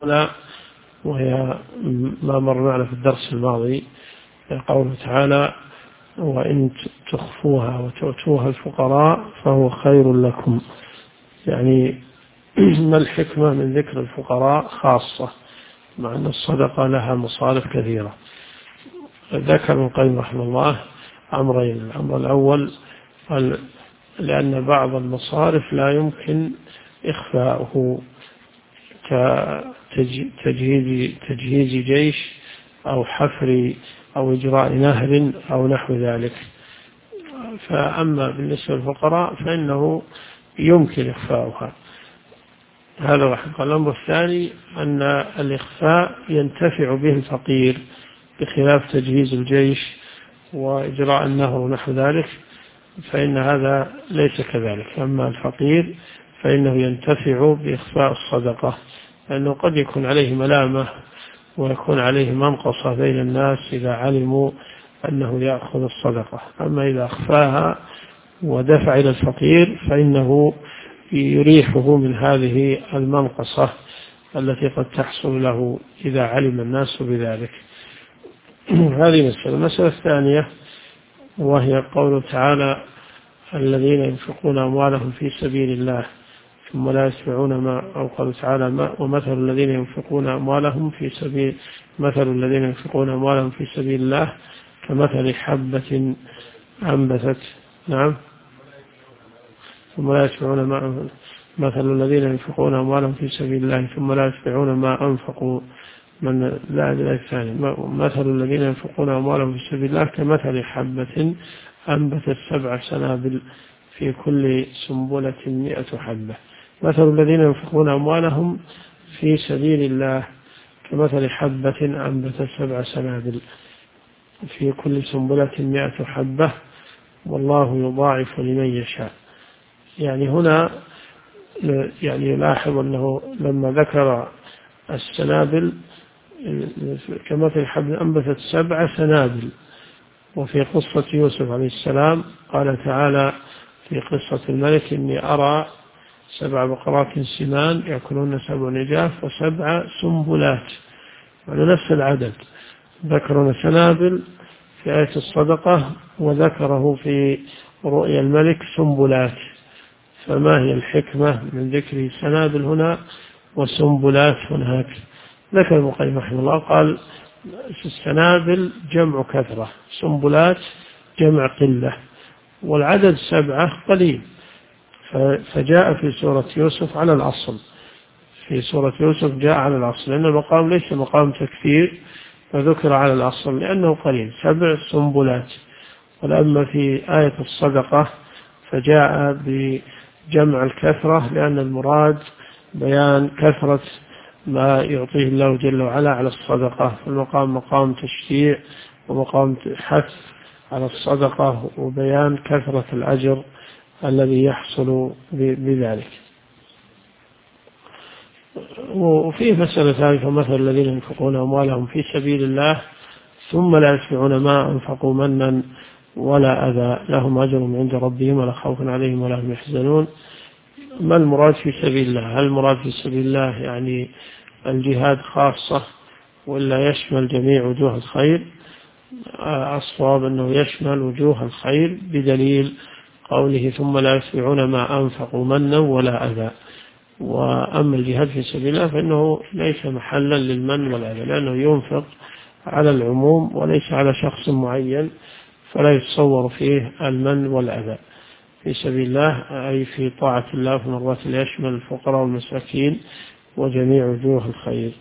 لا، وهي ما مر معنا في الدرس الماضي، قوله تعالى: وإن تخفوها وتؤتوها الفقراء فهو خير لكم. يعني ما الحكمة من ذكر الفقراء خاصة مع أن الصدقة لها مصارف كثيرة؟ ذكر ابن القيم رحمه الله أمرين. الأمر الأول قال: لأن بعض المصارف لا يمكن إخفاؤه، كتجهيز جيش أو حفر أو إجراء نهر أو نحو ذلك. فأما بالنسبة للفقراء فإنه يمكن إخفاؤها. هذا واحد. الأمر الثاني أن الإخفاء ينتفع به الفقير بخلاف تجهيز الجيش وإجراء النهر ونحو ذلك، فإن هذا ليس كذلك. أما الفقير فإنه ينتفع بإخفاء الصدقة، لأنه قد يكون عليه ملامة ويكون عليه منقصة بين الناس إذا علموا أنه يأخذ الصدقة. أما إذا أخفاها ودفع إلى الفقير فإنه يريحه من هذه المنقصة التي قد تحصل له إذا علم الناس بذلك. هذه مسألة. المسألة الثانية وهي قوله تعالى: الذين ينفقون أموالهم في سبيل الله ثم لا يتبعون ما، أو قال تعالى: ومثل الذين ينفقون أموالهم في سبيل الله كمثل حبة أنبتت. نعم. ثم لا يتبعون ما، مثل الذين ينفقون أموالهم في سبيل الله ثم لا يتبعون ما أنفقوا من لا الثاني. مثل الذين ينفقون أموالهم في سبيل الله كمثل حبة أنبتت 7 سنابل في كل سنبلة 100 حبة. مثل الذين ينفقون أموالهم في سبيل الله كمثل حبة أنبتت 7 سنابل في كل سنبلة 100 حبة والله يضاعف لمن يشاء. يعني هنا يعني يلاحظ أنه لما ذكر السنابل كمثل حبة أنبتت 7 سنابل، وفي قصة يوسف عليه السلام قال تعالى في قصة الملك: إني أرى 7 بقرات سمان يأكلون 7 عجاف و7 سنبلات، على نفس العدد. ذكرنا سنابل في آية الصدقة وذكره في رؤيا الملك سنبلات، فما هي الحكمة من ذكر سنابل هنا وسنبلات هناك؟ ذكر ابن القيم رحمه الله قال: السنابل جمع كثرة، سنبلات جمع قلة، والعدد 7 قليل. فجاء في سورة يوسف على الأصل، في سورة يوسف جاء على الأصل، لأن المقام ليس مقام تكثير فذكر على الأصل لأنه قليل، 7 سنبلات. ولأما في آية الصدقة فجاء بجمع الكثرة، لأن المراد بيان كثرة ما يعطيه الله جل وعلا على الصدقة. فالمقام مقام تشجيع ومقام حث على الصدقة وبيان كثرة الأجر الذي يحصل بذلك. وفيه مسألة ثالثة: مثل الذين ينفقون أموالهم في سبيل الله ثم لا يتبعون ما أنفقوا منا ولا أذى لهم أجر عند ربهم ولا خوف عليهم ولا هم يحزنون. ما المراد في سبيل الله؟ هل المراد في سبيل الله يعني الجهاد خاصة ولا يشمل جميع وجوه الخير؟ الصواب أنه يشمل وجوه الخير بدليل قوله: ثم لا يتبعون ما أنفقوا منا ولا أذى. وأما الجهاد في سبيل الله فإنه ليس محلا للمن والأذى، لأنه ينفق على العموم وليس على شخص معين، فلا يتصور فيه المن والأذى. في سبيل الله أي في طاعة الله في مرات يشمل الفقراء والمساكين وجميع وجوه الخير.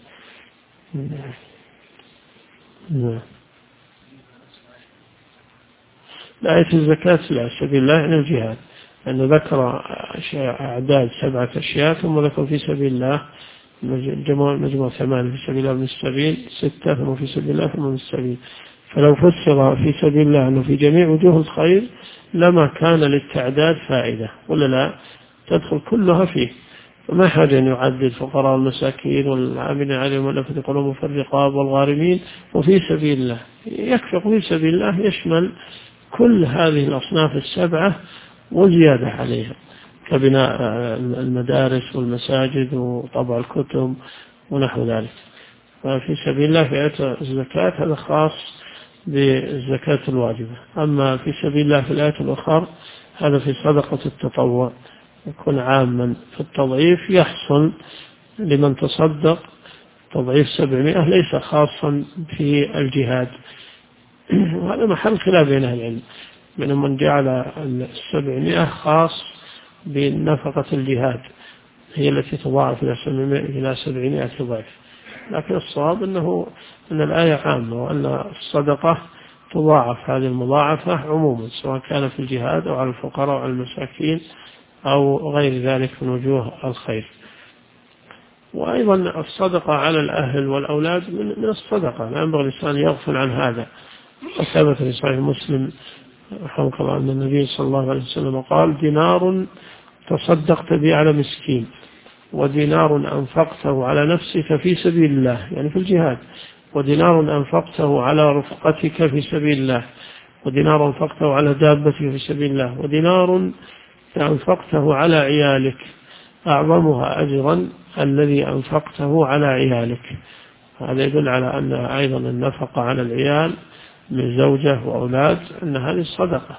آية الزكاة لا، سبيل الله يعني الجهاد، لأنه ذكر أعداد 7 أشياء ثم ذكر في سبيل الله مجموع 8 في سبيل الله من السبيل 6 ثم في سبيل الله ثم من السبيل. فلو فسر في سبيل الله أنه في جميع وجوه الخير لما كان للتعداد فائدة، ولا لا تدخل كلها فيه. فما حاجة أن يعدد الفقراء والمساكين والعاملين عليهم والمؤلفة قلوبهم في الرقاب والغارمين وفي سبيل الله. يكفي في سبيل الله يشمل كل هذه الأصناف 7 وزيادة عليها، كبناء المدارس والمساجد وطبع الكتب ونحو ذلك. ففي سبيل الله في آية الزكاة هذا خاص بالزكاة الواجبة. أما في سبيل الله في الآية الأخرى هذا في صدقة التطوع، يكون عاما. في التضعيف يحصل لمن تصدق تضعيف 700 ليس خاصا في الجهاد، وهذا محل خلاف بين أهل العلم، من جعل 700 خاص بنفقة الجهاد هي التي تضاعف إلى 700 ضعف. لكن الصواب أن الآية عامة، وأن الصدقة تضاعف هذه المضاعفة عموما، سواء كان في الجهاد أو على الفقراء أو على المساكين أو غير ذلك من وجوه الخير. وأيضا الصدقة على الأهل والأولاد من الصدقة، لا ينبغي الإنسان يغفل عن هذا. وثبت في صحيح مسلم رحمه الله أن النبي صلى الله عليه وسلم قال: دينار تصدقت به على مسكين، ودينار أنفقته على نفسك في سبيل الله يعني في الجهاد، ودينار أنفقته على رفقتك في سبيل الله، ودينار أنفقته على دابتك في سبيل الله، ودينار أنفقته على عيالك، أعظمها أجرا الذي أنفقته على عيالك. هذا يدل على أن أيضا النفقة على العيال من زوجة وأولاد أن هذه الصدقة،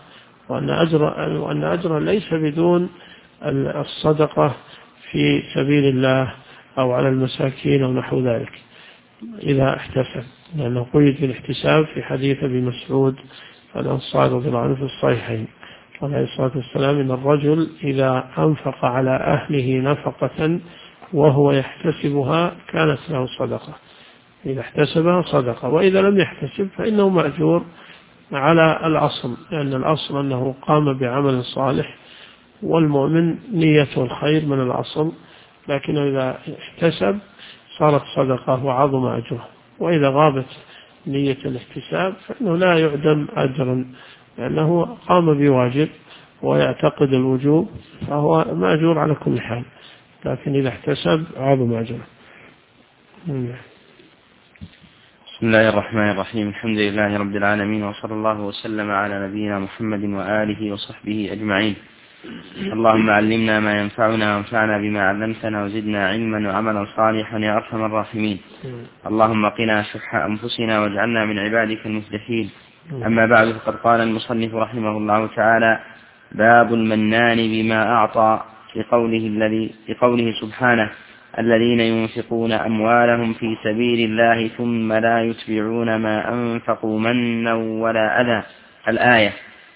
وأن أجرا ليس بدون الصدقة في سبيل الله أو على المساكين أو نحو ذلك إذا احتسب، لأنه قيد بالاحتساب في حديث أبي مسعود الأنصاري رضي الله عنه في الصحيحين قال عليه الصلاة والسلام: إن الرجل إذا أنفق على أهله نفقة وهو يحتسبها كانت له صدقة، إذا احتسبها صدقة، وإذا لم يحتسب فإنه مأجور على الأصل، لأن الأصل أنه قام بعمل صالح، والمؤمن نيته الخير من الأصل، لكن إذا احتسب صارت صدقة وعظم أجره. وإذا غابت نية الاحتساب فإنه لا يعدم أجرا، لأنه قام بواجب ويعتقد الوجوب، فهو مأجور على كل حال، لكن إذا احتسب عظم أجره. بسم الله الرحمن الرحيم. الحمد لله رب العالمين، وصلى الله وسلم على نبينا محمد وآله وصحبه أجمعين. اللهم علمنا ما ينفعنا وانفعنا بما علمتنا وزدنا علما وعملا صالحا يا أرحم الراحمين. اللهم قنا شح أنفسنا واجعلنا من عبادك المفلحين. أما بعد، فقد قال المصنف رحمه الله تعالى: باب المنان بما أعطى، لقوله سبحانه: الذين ينفقون أموالهم في سبيل الله ثم لا يتبعون ما أنفقوا منا ولا أذى. الآية.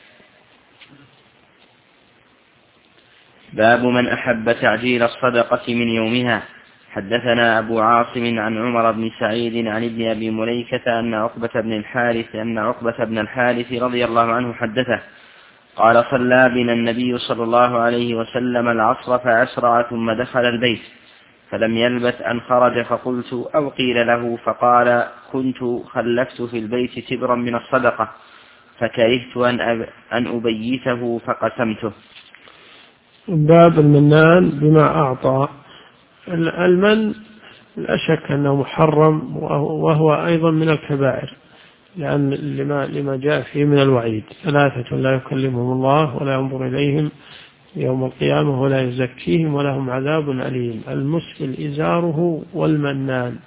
باب من أحب تعجيل الصدقة من يومها. حدثنا أبو عاصم عن عمر بن سعيد عن ابن أبي مليكة أن عقبة بن الحارث رضي الله عنه حدثه قال: صلى بنا النبي صلى الله عليه وسلم العصر فأسرع ثم دخل البيت، فلم يلبث أن خرج، فقلت أو قيل له، فقال: كنت خلفت في البيت تبرا من الصدقة فكرهت أن أبيته فقسمته. باب المنان بما أعطى. المن لا شك أنه محرم، وهو أيضا من الكبائر، لأن لما جاء فيه من الوعيد: ثلاثة لا يكلمهم الله ولا ينظر إليهم يوم القيامة ولا يزكيهم ولهم عذاب أليم. المسبل إزاره، والمنان،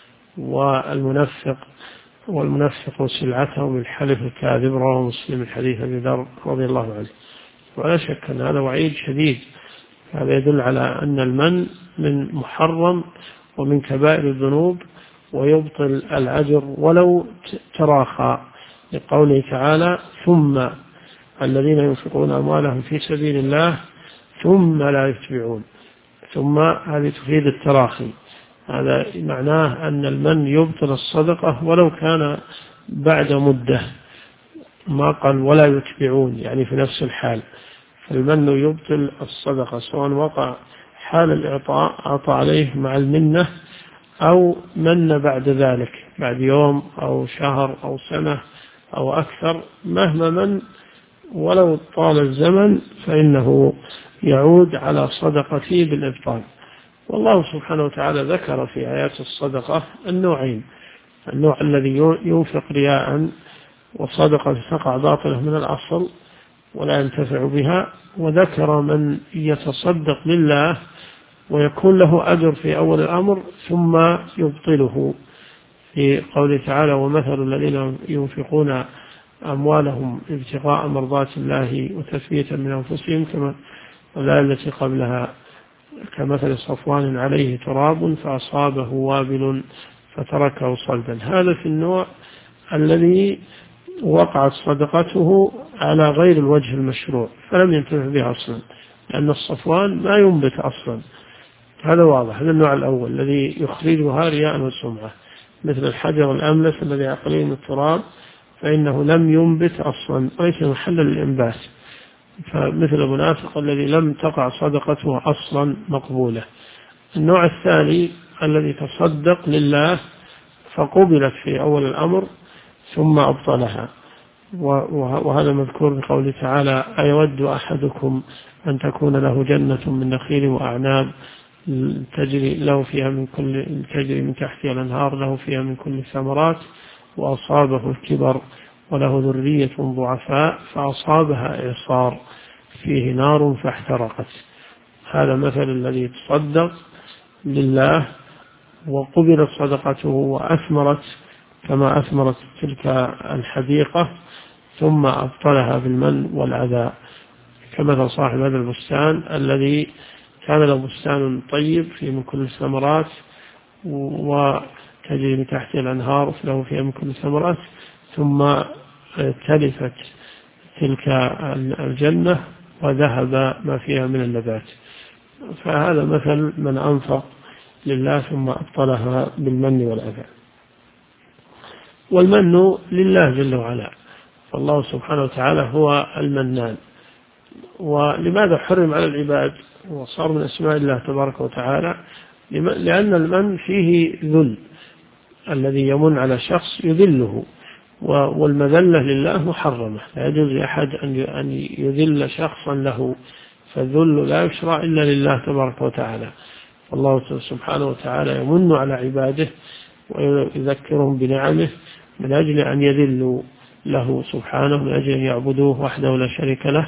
والمنفق سلعته بالحلف الكاذب. رواه مسلم الحديث أبي ذر رضي الله عنه. ولا شك أن هذا وعيد شديد. هذا يدل على أن المن من محرم ومن كبائر الذنوب، ويبطل الأجر ولو تراخى، لقوله تعالى: ثم الذين ينفقون أموالهم في سبيل الله ثم لا يتبعون. ثم هذه تفيد التراخي، هذا معناه أن المن يبطل الصدقة ولو كان بعد مدة، ما قال ولا يتبعون يعني في نفس الحال. فالمن يبطل الصدقة سواء وقع حال الإعطاء أعطى عليه مع المنة، أو من بعد ذلك بعد يوم أو شهر أو سنة أو أكثر، مهما من ولو طال الزمن فإنه يعود على صدقته بالإبطال. والله سبحانه وتعالى ذكر في آيات الصدقة النوعين: النوع الذي ينفق رياء وصدقة تقع باطلة من الأصل ولا ينتفع بها، وذكر من يتصدق لله ويكون له أجر في أول الأمر ثم يبطله في قوله تعالى ومثل الذين ينفقون أموالهم ابتغاء مرضات الله وتثبيتا من أنفسهم كما الآية التي قبلها كمثل صفوان عليه تراب فأصابه وابل فتركه صلدا. هذا في النوع الذي وقعت صدقته على غير الوجه المشروع فلم ينتفع به أصلا، لأن الصفوان ما ينبت أصلا. هذا واضح. هذا النوع الأول الذي يخرجها رياء وسمعة، مثل الحجر الأملس الذي يقليه من التراب فإنه لم ينبت أصلا وليس محلا للإنبات، فمثل المنافق الذي لم تقع صدقته أصلا مقبولة. النوع الثاني الذي تصدق لله فقبلت في أول الأمر ثم أبطلها، وهذا مذكور بقوله تعالى أيود أحدكم أن تكون له جنة من نخيل وأعناب تجري من تحتها الأنهار له فيها من كل الثمرات وأصابه الكبر وله ذرية ضعفاء فأصابها إعصار فيه نار فاحترقت. هذا مثل الذي تصدق لله وقبلت صدقته وأثمرت كما أثمرت تلك الحديقة ثم أبطلها بالمن والعذاب، كمثل صاحب هذا البستان الذي كان له بستان طيب فيه من كل الثمرات وتجري من تحته الأنهار له فيها من كل الثمرات ثم تلفت تلك الجنة وذهب ما فيها من النبات. فهذا مثل من أنفق لله ثم أبطلها بالمن والأذى. والمن لله جل وعلا، فالله سبحانه وتعالى هو المنان. ولماذا حرم على العباد وصار من أسماء الله تبارك وتعالى؟ لأن المن فيه ذل، الذي يمن على شخص يذله، والمذلة لله محرمة، لا يجوز لأحد أن يذل شخصا له، فالذل لا يشرع إلا لله تبارك وتعالى. الله سبحانه وتعالى يمن على عباده ويذكرهم بنعمه من أجل أن يذلوا له سبحانه، من أجل أن يعبدوه وحده لا شريك له،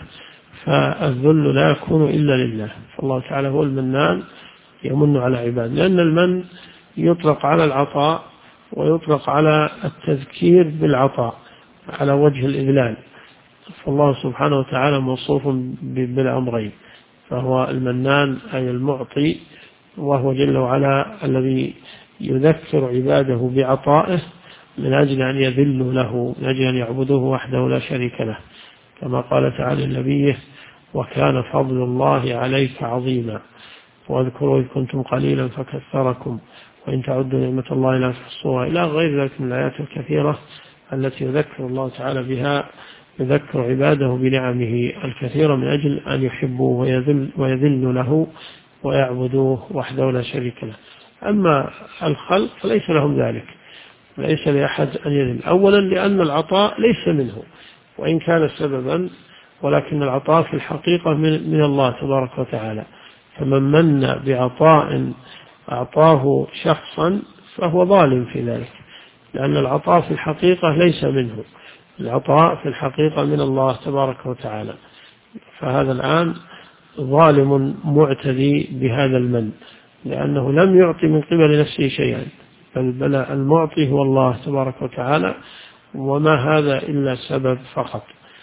فالذل لا يكون إلا لله. فالله تعالى هو المنان يمن على عباده، لأن المن يطلق على العطاء ويطلق على التذكير بالعطاء على وجه الإذلال، فالله سبحانه وتعالى موصوف بالأمرين، فهو المنان أي المعطي، وهو جل وعلا الذي يذكر عباده بعطائه من أجل أن يذلوا له، من أجل أن يعبدوه وحده لا شريك له، كما قال تعالى لنبيه وكان فضل الله عليك عظيما واذكروا إذ كنتم قليلا فكثركم وإن تعدوا نعمة الله لا تحصوها، إلى غير ذلك من الآيات الكثيرة التي يذكر الله تعالى بها، يذكر عباده بنعمه الكثيرة من أجل أن يحبوه ويذلوا له ويعبدوه وحده لا شريك له. أما الخلق فليس لهم ذلك، ليس لأحد أن يذل، أولا لأن العطاء ليس منه وإن كان سببا، ولكن العطاء في الحقيقة من الله تبارك وتعالى، فمن من بعطاء أعطاه شخصا فهو ظالم في ذلك، لأن العطاء في الحقيقة ليس منه، العطاء في الحقيقة من الله تبارك وتعالى، فهذا الآن ظالم معتدي بهذا المن، لأنه لم يعطي من قبل نفسه شيئا، بل المعطي هو الله تبارك وتعالى، وما هذا إلا سبب فقط.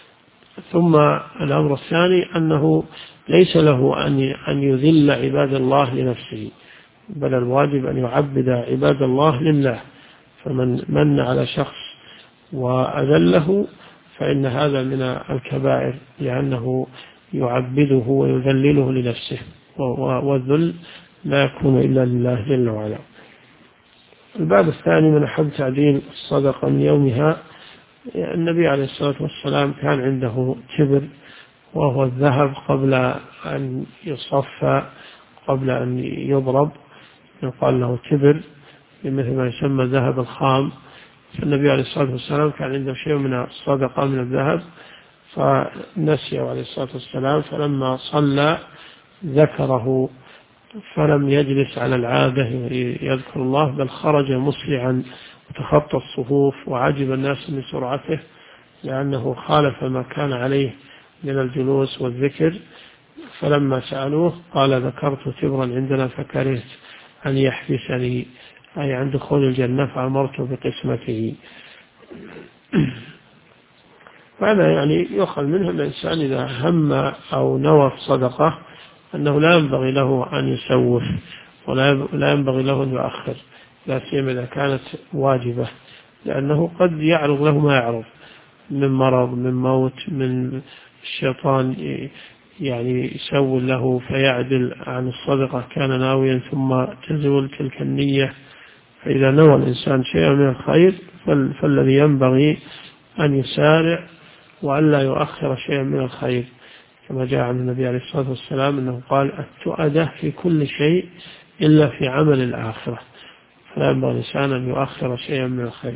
ثم الأمر الثاني أنه ليس له أن يذل عباد الله لنفسه، بل الواجب أن يعبد عباد الله لله، فمن من على شخص وأذله فإن هذا من الكبائر، لأنه يعبده ويذلله لنفسه، والذل لا يكون إلا لله جل وعلا. الباب الثاني من أحب تعديل الصدقة من يومها، النبي عليه الصلاة والسلام كان عنده تبر، وهو الذهب قبل أن يصفى، قبل أن يضرب يقال له تبر، بمثل ما يسمى ذهب الخام. فالنبي عليه الصلاة والسلام كان عنده شيء من الصدقة من الذهب فنسيه عليه الصلاة والسلام، فلما صلى ذكره فلم يجلس على العادة يذكر الله، بل خرج مسرعا وتخطى الصفوف، وعجب الناس من سرعته لأنه خالف ما كان عليه من الجلوس والذكر، فلما سألوه قال ذكرت تبرا عندنا فكرهت أن يحبسني، أي عن دخول الجنة، فأمرت بقسمته. وهذا يعني يؤخذ منه الإنسان إذا هم أو نوى الصدقة أنه لا ينبغي له أن يسوف ولا ينبغي له أن يؤخر، لا سيما إذا كانت واجبة، لأنه قد يعرض له ما يعرض من مرض، من موت، من الشيطان يعني يسول له فيعدل عن الصدقة كان ناويا ثم تزول تلك النية. فإذا نوى الإنسان شيئا من الخير فالذي ينبغي أن يسارع وألا يؤخر شيئا من الخير، كما جاء عن النبي عليه الصلاة والسلام أنه قال التؤدة في كل شيء إلا في عمل الآخرة، فلا ينبغي الإنسان أن يؤخر شيئا من الخير.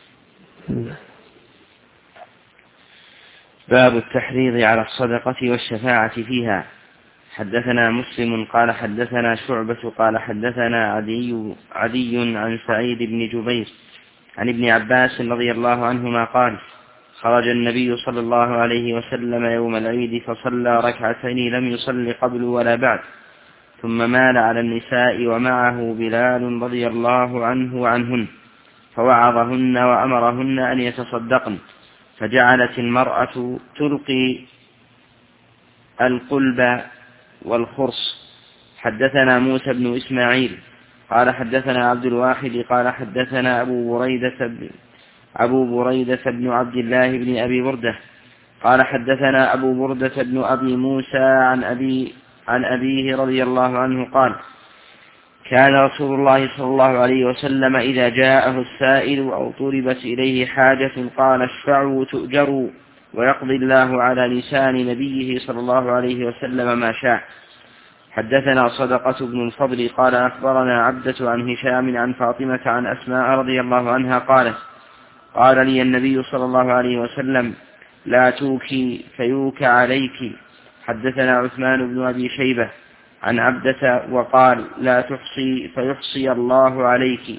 باب التحريض على الصدقة والشفاعة فيها. حدثنا مسلم قال حدثنا شعبة قال حدثنا عدي عن سعيد بن جبير عن ابن عباس رضي الله عنهما قال خرج النبي صلى الله عليه وسلم يوم العيد فصلى ركعتين لم يصل قبل ولا بعد، ثم مال على النساء ومعه بلال رضي الله عنه وعنهن فوعظهن وأمرهن أن يتصدقن، فجعلت المرأة تلقي القلب والخرص. حدثنا موسى بن إسماعيل قال حدثنا عبد الواحد قال حدثنا أبو بريدة بن عبد الله بن أبي بردة قال حدثنا أبو بردة بن أبي موسى عن أبيه رضي الله عنه قال كان رسول الله صلى الله عليه وسلم إذا جاءه السائل أو طلبت إليه حاجة قال اشفعوا تؤجروا، ويقضي الله على لسان نبيه صلى الله عليه وسلم ما شاء. حدثنا صدقة بن الفضل قال أخبرنا عبدة عن هشام عن فاطمة عن أسماء رضي الله عنها قالت قال لي النبي صلى الله عليه وسلم لا توكي فيوك عليك. حدثنا عثمان بن أبي شيبة عن عبدة وقال لا تحصي فيحصي الله عليك.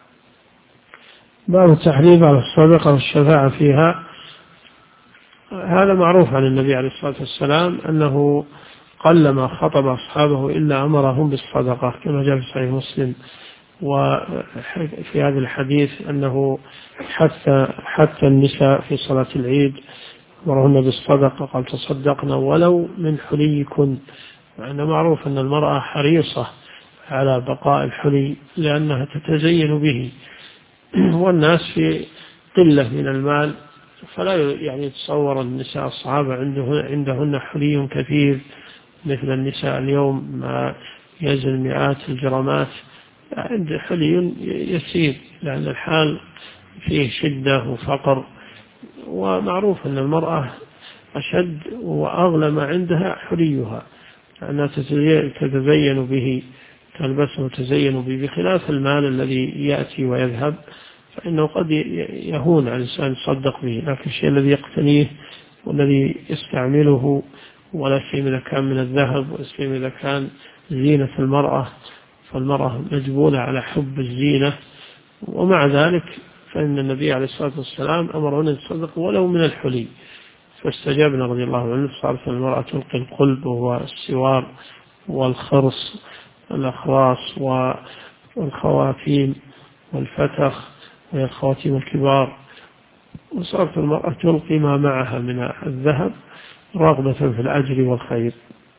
باب التحريض على الصدقة والشفاعة فيها. هذا معروف عن النبي عليه الصلاة والسلام أنه قلما خطب أصحابه إلا أمرهم بالصدقة، كما جاء في صحيح مسلم. وفي هذا الحديث أنه حتى النساء في صلاة العيد أمرهن بالصدقة، قال تصدقنا ولو من حليكن، لأن معروف أن المرأة حريصة على بقاء الحلي لأنها تتزين به، والناس في قلة من المال، فلا يعني يتصور النساء الصحابة عندهن حلي كثير مثل النساء اليوم ما يزن مئات الجرامات، عند حلي يسير لأن الحال فيه شدة وفقر. ومعروف أن المرأة أشد وأغلى ما عندها حليها، لأنها تتزين به، تلبسه وتزين به، بخلاف المال الذي يأتي ويذهب فإنه قد يهون على الإنسان يصدق به، لكن الشيء الذي يقتنيه والذي يستعمله، ولا سيما إذا كان من الذهب، ولا سيما إذا كان زينة المرأة، فالمرأة مجبولة على حب الزينة. ومع ذلك فإن النبي عليه الصلاة والسلام أمرنا أن نتصدق ولو من الحلي، فاستجابنا رضي الله عنه. صارت المرأة تلقي القلب وهو السوار والخرص والأخراص والخواتيم والفتخ وهي الخواتيم الكبار، وصارت المرأة تلقي ما معها من الذهب رغبة في الأجر والخير.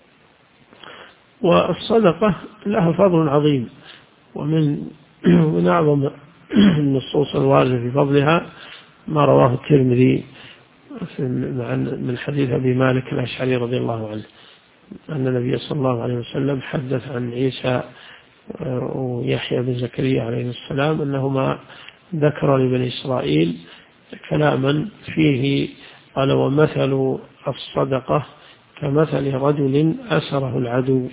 والصدقة لها فضل عظيم، ومن أعظم النصوص الواردة في فضلها ما رواه الترمذي من حديث أبي مالك الأشعري رضي الله عنه أن النبي صلى الله عليه وسلم حدث عن عيسى ويحيى بن زكريا عليه السلام أنهما ذكر لبني إسرائيل كلاما فيه قال ومثل الصدقة كمثل رجل أسره العدو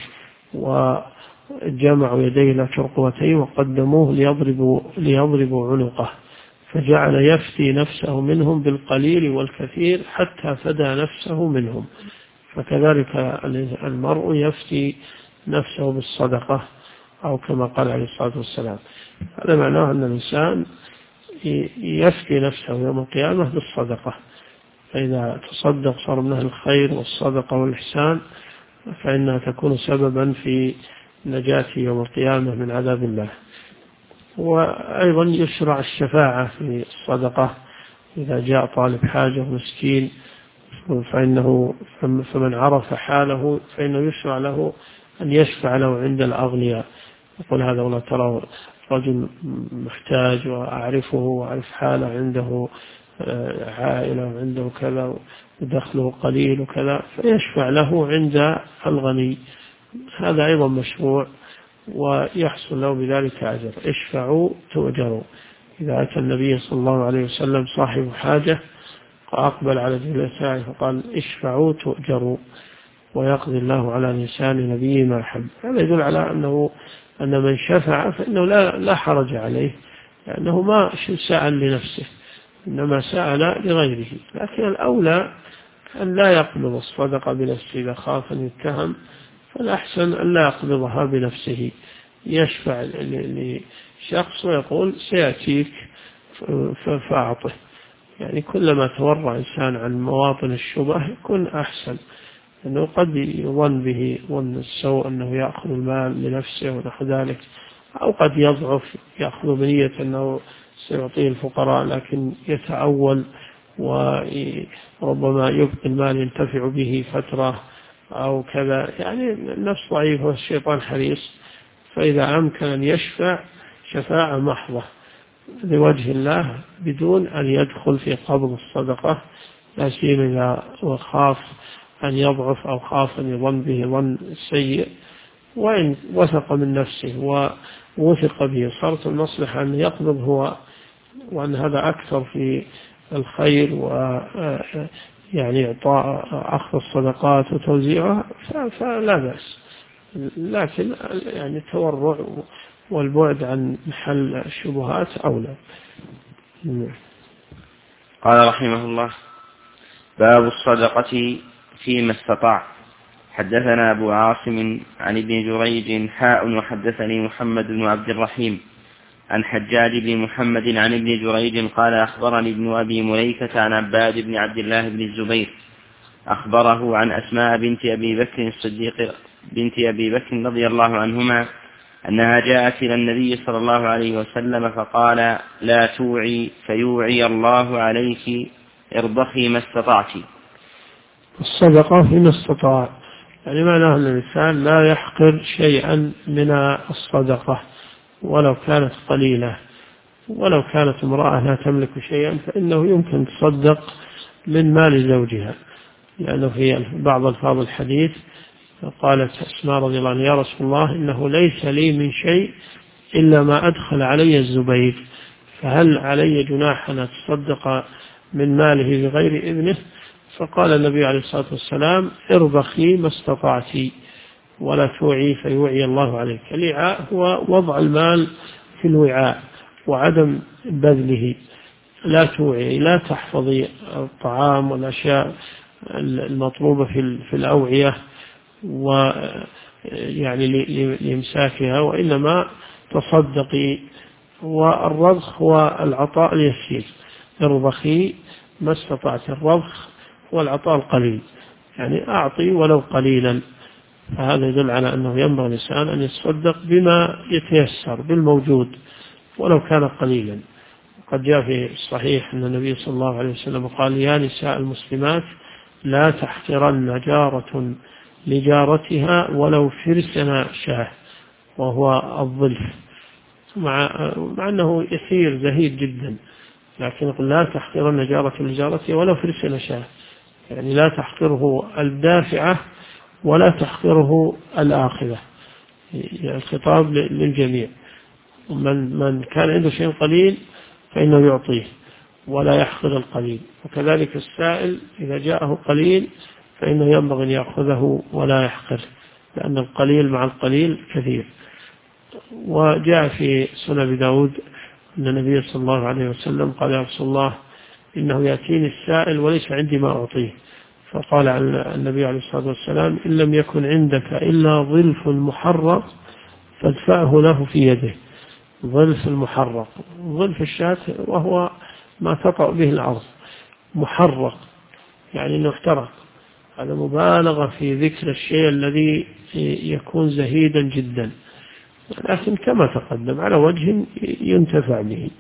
وجمعوا يديه إلى شرقوتين وقدموه ليضربوا عنقه، فجعل يفتي نفسه منهم بالقليل والكثير حتى فدى نفسه منهم. فكذلك المرء يفتي نفسه بالصدقة، أو كما قال عليه الصلاة والسلام. هذا معناه أن الإنسان يفتي نفسه يوم القيامة بالصدقة، فإذا تصدق صار منه الخير والصدقة والإحسان، فإنها تكون سببا في نجاته يوم القيامة من عذاب الله. وأيضا يشرع الشفاعة في الصدقة إذا جاء طالب حاجة مسكين فمن عرف حاله فإنه يشرع له أن يشفع له عند الأغنياء، يقول هذا والله ترى رجل محتاج وأعرفه وأعرف حاله، عنده عائلة وعنده كذا ودخله قليل وكذا، فيشفع له عند الغني. هذا أيضا مشروع ويحصل له بذلك أجر. اشفعوا تؤجروا. إذا أتى النبي صلى الله عليه وسلم صاحب حاجة وأقبل على جلسائه فقال اشفعوا تؤجروا ويقضي الله على لسان نبيه ما أحب. هذا يدل على أن من شفع فإنه لا حرج عليه، لأنه ما سأل لنفسه إنما سأل لغيره. لكن الأولى أن لا يقبض الصدقة بنفسه، إذا خاف أن يتهم فالأحسن أن لا يقبضها بنفسه، يشفع لشخص ويقول سيأتيك فأعطه. يعني كلما تورع إنسان عن مواطن الشبه يكون أحسن، لأنه قد يظن به ظن السوء أنه يأخذ المال لنفسه ونحو ذلك، أو قد يضعف يأخذ بنية أنه سيعطيه الفقراء لكن يتأول وربما يبقي المال ينتفع به فترة أو كذا. يعني النفس ضعيف والشيطان حريص، فإذا أمكن أن يشفع شفاعة محضة لوجه الله بدون أن يدخل في قبض الصدقة، لا سيما إذا وخاف أن يضعف أو خاف أن يظن به ظن سيء. وإن وثق من نفسه ووثق به صارت المصلحة أن يقبض هو، وأن هذا أكثر في الخير يعني إعطاء أخذ الصدقات وتوزيعها فلا بأس. لكن يعني التورع والبعد عن محل الشبهات أولى. قال رحمه الله: باب الصدقة فيما استطاع. حدثنا أبو عاصم عن ابن جريج وحدثني محمد بن عبد الرحيم عن حجاج بن محمد عن ابن جريج قال: أخبرني ابن أبي مليكة عن عباد بن عبد الله بن الزبير أخبره عن أسماء بنت أبي بكر الصديق بنت أبي بكر رضي الله عنهما أنها جاءت إلى النبي صلى الله عليه وسلم فقال: لا توعي فيوعي الله عليك، ارضخي ما استطعت. الصدقة فيما استطاع، يعني معناه أن الإنسان لا يحقر شيئا من الصدقة ولو كانت قليلة. ولو كانت امرأة لا تملك شيئا فإنه يمكن تصدق من مال زوجها، لأنه في بعض الفاظ الحديث قالت أسماء رضي الله عنها: يا رسول الله إنه ليس لي من شيء إلا ما أدخل علي الزبير، فهل علي جناح أن أتصدق من ماله بغير إذنه؟ فقال النبي عليه الصلاة والسلام: ارضخي ما استطعتي ولا توعي فيوعي الله عليك. الوعاء هو وضع المال في الوعاء وعدم بذله. لا توعي، لا تحفظي الطعام والأشياء المطلوبة في الأوعية ويعني لإمساكها، وإنما تصدقي. والرضخ هو العطاء اليسير، ارضخي ما استطعت. الرضخ هو العطاء القليل، يعني أعطي ولو قليلا. فهذا يدل على أنه ينبغي الإنسان أن يتصدق بما يتيسر بالموجود ولو كان قليلا. قد جاء في الصحيح أن النبي صلى الله عليه وسلم قال: يا نساء المسلمات لا تحقرن جارة لجارتها ولو فرسنا شاه، وهو الظلف، مع أنه يسير زهيد جدا، لكن يقول: لا تحقرن جارة لجارتها ولو فرسنا شاه، يعني لا تحقره الدافعة ولا تحقره الآخذة. يعني الخطاب للجميع، من كان عنده شيء قليل فإنه يعطيه ولا يحقر القليل، وكذلك السائل إذا جاءه قليل فإنه ينبغي أن يأخذه ولا يحقر، لأن القليل مع القليل كثير. وجاء في سنن داود أن النبي صلى الله عليه وسلم قال: يا رسول الله إنه يأتيني السائل وليس عندي ما أعطيه، فقال النبي عليه الصلاة والسلام: إن لم يكن عندك إلا ظلف محرق فادفعه له في يده. ظلف المحرق، ظلف الشاة وهو ما تطأ به الأرض، محرق يعني أنه احترق هذا مبالغة في ذكر الشيء الذي يكون زهيدا جدا، لكن كما تقدم على وجه ينتفع به.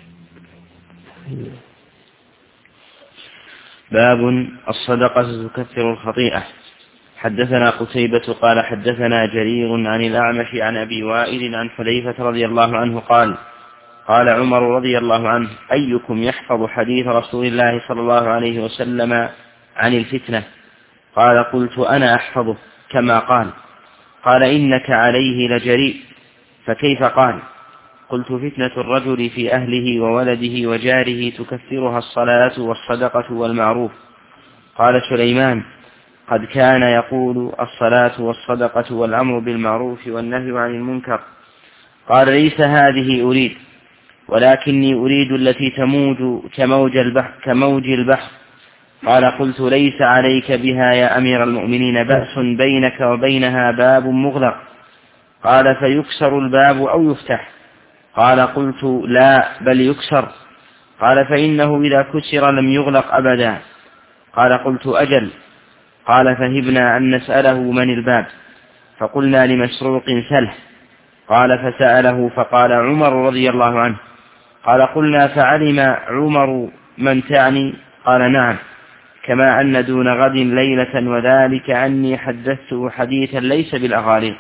باب الصدقة تكفر الخطيئة. حدثنا قتيبة قال حدثنا جرير عن الأعمش عن أبي وائل عن حذيفة رضي الله عنه قال قال عمر رضي الله عنه: أيكم يحفظ حديث رسول الله صلى الله عليه وسلم عن الفتنة؟ قال: قلت: أنا أحفظه كما قال. قال: إنك عليه لجريء. فكيف قال؟ قلت: فتنة الرجل في أهله وولده وجاره تكفرها الصلاة والصدقة والمعروف. قال سليمان: قد كان يقول الصلاة والصدقة والأمر بالمعروف والنهي عن المنكر. قال: ليس هذه أريد، ولكني أريد التي تموج كموج البحر. قال: قلت: ليس عليك بها يا أمير المؤمنين بأس، بينك وبينها باب مغلق. قال: فيكسر الباب أو يفتح؟ قال: قلت: لا، بل يكسر. قال: فإنه إذا كسر لم يغلق أبدا. قال: قلت: أجل. قال: فهبنا أن نسأله من الباب، فقلنا لمسروق: سله. قال: فسأله فقال: عمر رضي الله عنه. قال: قلنا: فعلم عمر من تعني؟ قال: نعم، كما أن دون غد ليلة، وذلك أني حدثته حديثا ليس بالأغاليق.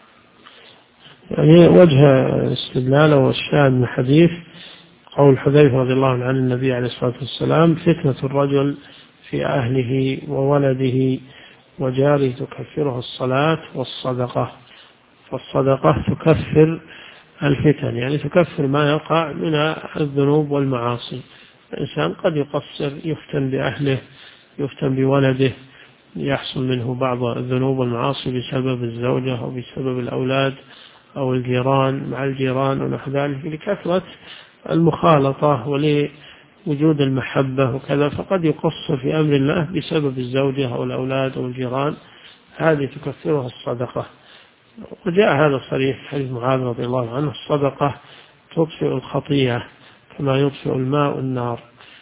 يعني وجه استدلاله والشاهد من الحديث قول حذيفة رضي الله عنه عن النبي عليه الصلاة والسلام: فتنة الرجل في أهله وولده وجاره تكفره الصلاة والصدقة. فالصدقة تكفر الفتن، يعني تكفر ما يقع من الذنوب والمعاصي. الإنسان قد يقصر، يفتن بأهله، يفتن بولده، يحصل منه بعض الذنوب والمعاصي بسبب الزوجة أو بسبب الأولاد أو الجيران مع الجيران ونحو ذلك، لكثرة المخالطة ولوجود المحبة وكذا، فقد يقصر في أمر الله بسبب الزوجة أو الأولاد أو الجيران. هذه تكفرها الصدقة. وجاء هذا صريح في حديث معاذ رضي الله عنه: الصدقة تطفئ الخطيئة كما يطفئ الماء النار.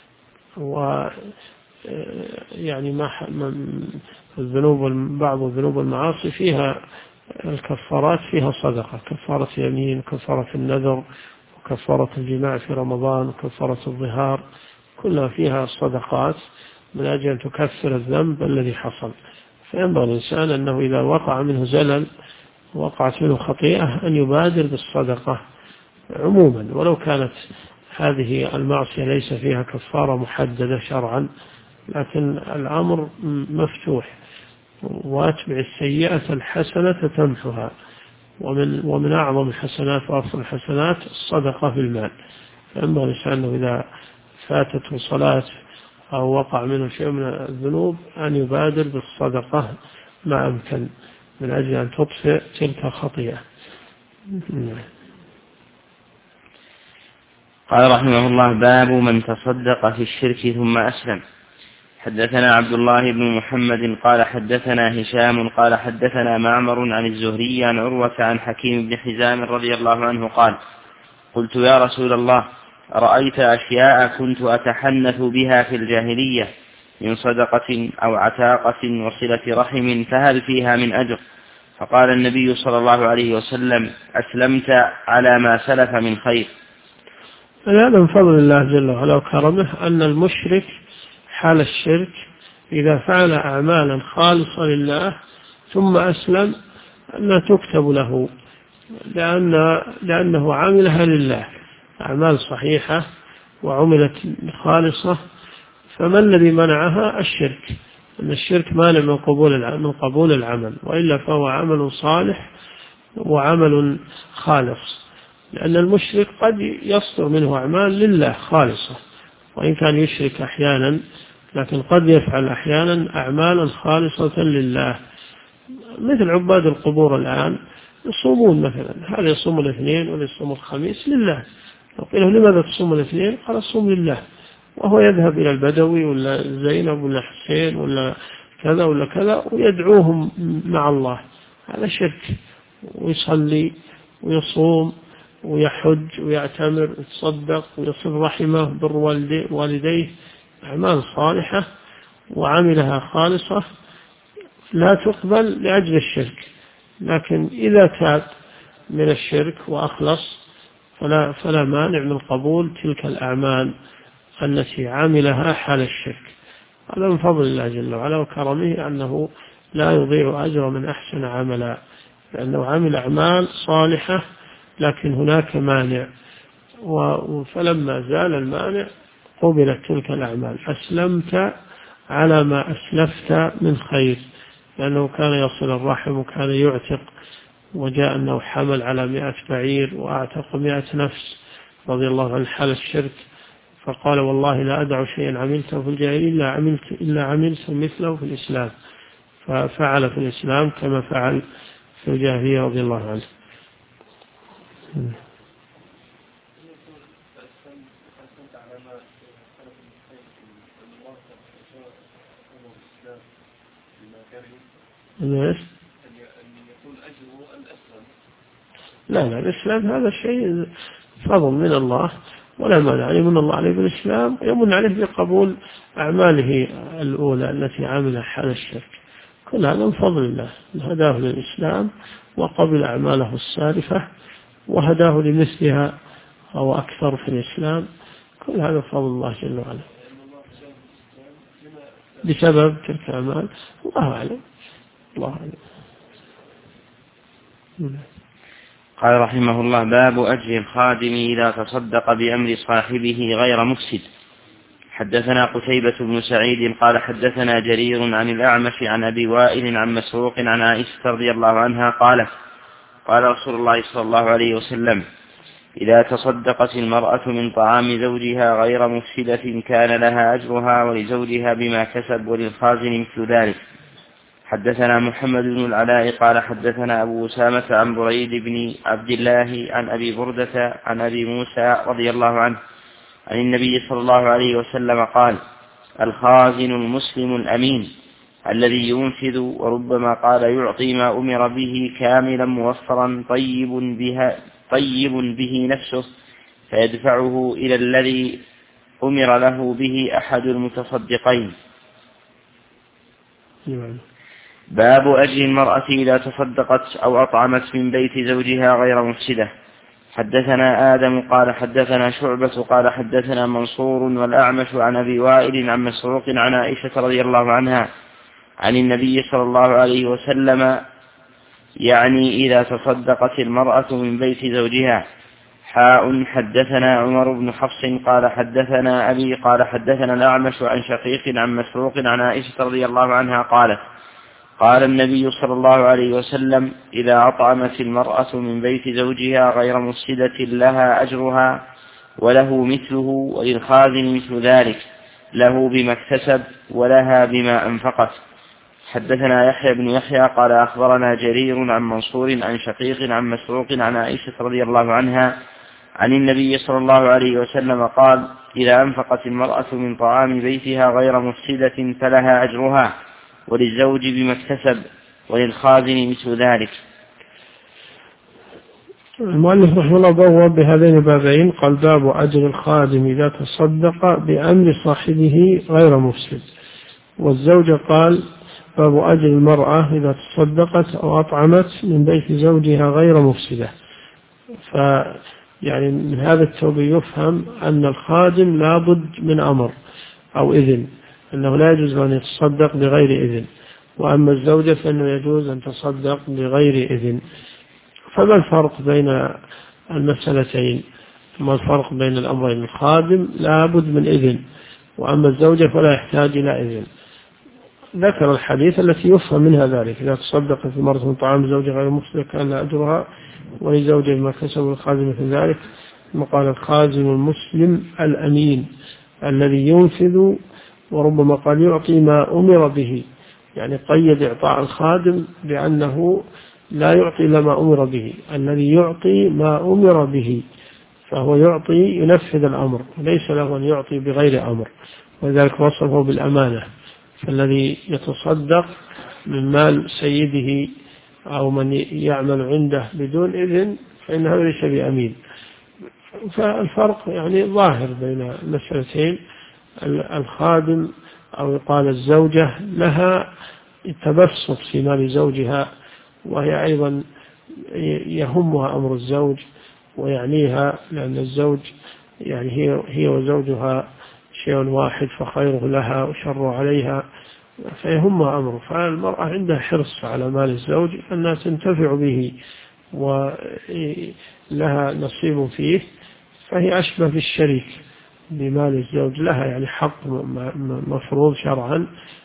ويعني الذنوب، بعض الذنوب والمعاصي فيها الكفارات فيها صدقة: كفارة يمين، كفارة النذر، وكفارة الجماع في رمضان، وكفارة الظهار، كلها فيها صدقات من أجل أن تكفر الذنب الذي حصل. فينبغي الإنسان أنه إذا وقع منه زلل، وقعت منه خطيئة، أن يبادر بالصدقة عموما، ولو كانت هذه المعصية ليس فيها كفارة محددة شرعا، لكن الأمر مفتوح: واتبع السيئة الحسنة تمحها. ومن أعظم الحسنات وأفضل الحسنات الصدقة في المال. فينبغي الإنسان أنه إذا فاتته صلاة أو وقع منه شيء من الذنوب أن يبادر بالصدقة ما أمكن من أجل أن تطفئ تلك الخطيئة. قال رحمه الله: باب من تصدق في الشرك ثم أسلم. حدثنا عبد الله بن محمد قال حدثنا هشام قال حدثنا معمر عن الزهري عن عروة عن حكيم بن حزام رضي الله عنه قال: قلت: يا رسول الله، رأيت أشياء كنت أتحنث بها في الجاهلية من صدقة أو عتاقة وصلة رحم، فهل فيها من أجر؟ فقال النبي صلى الله عليه وسلم: أسلمت على ما سلف من خير. هذا من فضل الله جل وعلا وكرمه أن المشرك حال الشرك إذا فعل أعمالا خالصة لله ثم أسلم لا تكتب له، لأنه عملها لله، أعمال صحيحة وعملت خالصة. فما الذي منعها؟ الشرك. أن الشرك مانع من قبول العمل، وإلا فهو عمل صالح وعمل خالص. لأن المشرك قد يصدر منه أعمال لله خالصة، وإن كان يشرك أحيانا، لكن قد يفعل أحيانا أعمالا خالصة لله. مثل عباد القبور الآن يصومون مثلا، هذا يصوم الاثنين ولا يصوم الخميس لله. لو قيل له: لماذا تصوم الاثنين؟ قال: الصوم لله. وهو يذهب إلى البدوي ولا زينب ولا حسين ولا كذا ولا كذا ويدعوهم مع الله، هذا شرك. ويصلي ويصوم ويحج ويعتمر ويتصدق ويصل رحمه بر والديه، أعمال صالحة وعملها خالصة، لا تقبل لأجل الشرك، لكن إذا تاب من الشرك وأخلص فلا مانع من قبول تلك الأعمال التي عملها حال الشرك. هذا من فضل الله جل وعلا وكرمه أنه لا يضيع أجر من أحسن عملا، لأنه عمل أعمال صالحة لكن هناك مانع، فلما زال المانع قبلت تلك الأعمال. أسلمت على ما أسلفت من خير، لأنه كان يصل الرحم وكان يعتق، وجاء أنه حمل على 100 بعير وأعتق 100 نفس رضي الله عن حال الشرك، فقال والله لا أدع شيئا عملته في الجاهلية إلا عملت مثله في الإسلام، ففعل في الإسلام كما فعل في الجاهلية رضي الله عنه. لا الإسلام هذا شيء فضل من الله، ولا مانع يمن الله عليه بالإسلام، يمن عليه بقبول أعماله الأولى التي عملها حال الشرك. كل هذا من فضل الله، هداه للإسلام وقبل أعماله السالفة وهداه لمثلها أو أكثر في الإسلام. كل هذا فضل الله جل وعلا بسبب تلك الأعمال. الله أعلم. الله أعلم. قال رحمه الله: باب أجر الخادم إذا تصدق بأمر صاحبه غير مفسد. حدثنا قتيبة بن سعيد قال حدثنا جرير عن الأعمش عن أبي وائل عن مسروق عن عائشة رضي الله عنها قال رسول الله صلى الله عليه وسلم: إذا تصدقت المرأة من طعام زوجها غير مفسدة كان لها أجرها ولزوجها بما كسب وللخازن مثل ذلك. حدثنا محمد بن العلاء قال حدثنا أبو أسامة عن بريد بن عبد الله عن أبي بردة عن أبي موسى رضي الله عنه عن النبي صلى الله عليه وسلم قال: الخازن المسلم الأمين الذي ينفذ وربما قال يعطي ما أمر به كاملا موفرا طيب به نفسه فيدفعه إلى الذي أمر له به أحد المتصدقين. باب أجر المرأة إذا تصدقت أو أطعمت من بيت زوجها غير مفسدة. حدثنا آدم قال حدثنا شعبة قال حدثنا منصور والأعمش عن أبي وائل عن مسروق عن عائشة رضي الله عنها عن النبي صلى الله عليه وسلم يعني إذا تصدقت المرأة من بيت زوجها. حدثنا عمر بن حفص قال حدثنا أبي قال حدثنا الأعمش عن شقيق عن مسروق عن عائشة رضي الله عنها قالت: قال النبي صلى الله عليه وسلم: إذا أطعمت المرأة من بيت زوجها غير مفسدة لها أجرها وله مثله وللخازن مثل ذلك، له بما اكتسب ولها بما أنفقت. حدثنا يحيى بن يحيى قال أخبرنا جرير عن منصور عن شقيق عن مسروق عن عائشة رضي الله عنها عن النبي صلى الله عليه وسلم قال: إذا أنفقت المرأة من طعام بيتها غير مفسدة فلها أجرها وللزوج بما اكتسب وللخازن مثل ذلك. المؤلف رحمه الله بواب بهذين البابين، قال: باب أجر الخادم إذا تصدق بأمر صاحبه غير مفسد. والزوجة قال: باب أجر المرأة إذا تصدقت أو أطعمت من بيت زوجها غير مفسدة. يعني من هذا التوبيخ يفهم أن الخادم لا بد من أمر أو إذن، أنه لا يجوز أن يتصدق بغير إذن، وأما الزوجة فإنه يجوز أن تصدق بغير إذن. فما الفرق بين المسألتين؟ ما الفرق بين الأمرين؟ الخادم لا بد من إذن، وأما الزوجة فلا يحتاج إلى إذن. ذكر الحديث التي يفهم منها ذلك: إذا تصدقت المرأة من طعام زوجها غير مفسد كان لها أجرها ولزوجها ما كسب والخازن مثل ذلك. ثم قال: الخازن المسلم الأمين الذي ينفذ وربما قال يعطي ما أمر به، يعني قيد إعطاء الخادم بأنه لا يعطي لما أمر به، الذي يعطي ما أمر به، فهو يعطي ينفذ الأمر، ليس له أن يعطي بغير أمر، ولذلك وصفه بالأمانة. فالذي يتصدق من مال سيده أو من يعمل عنده بدون إذن فإن هذا ليس بأمين. فالفرق يعني ظاهر بين المسألتين. الخادم أو يقال الزوجة لها تبسط في مال زوجها، وهي أيضا يهمها أمر الزوج ويعنيها، لأن الزوج يعني هي وزوجها شيء واحد، فخيره لها وشره عليها، فيهمها أمره. فالمرأة عندها حرص على مال الزوج أنها تنتفع به ولها نصيب فيه، فهي أشبه بالشريك بمال الزوج، لها يعني حق مفروض شرعا،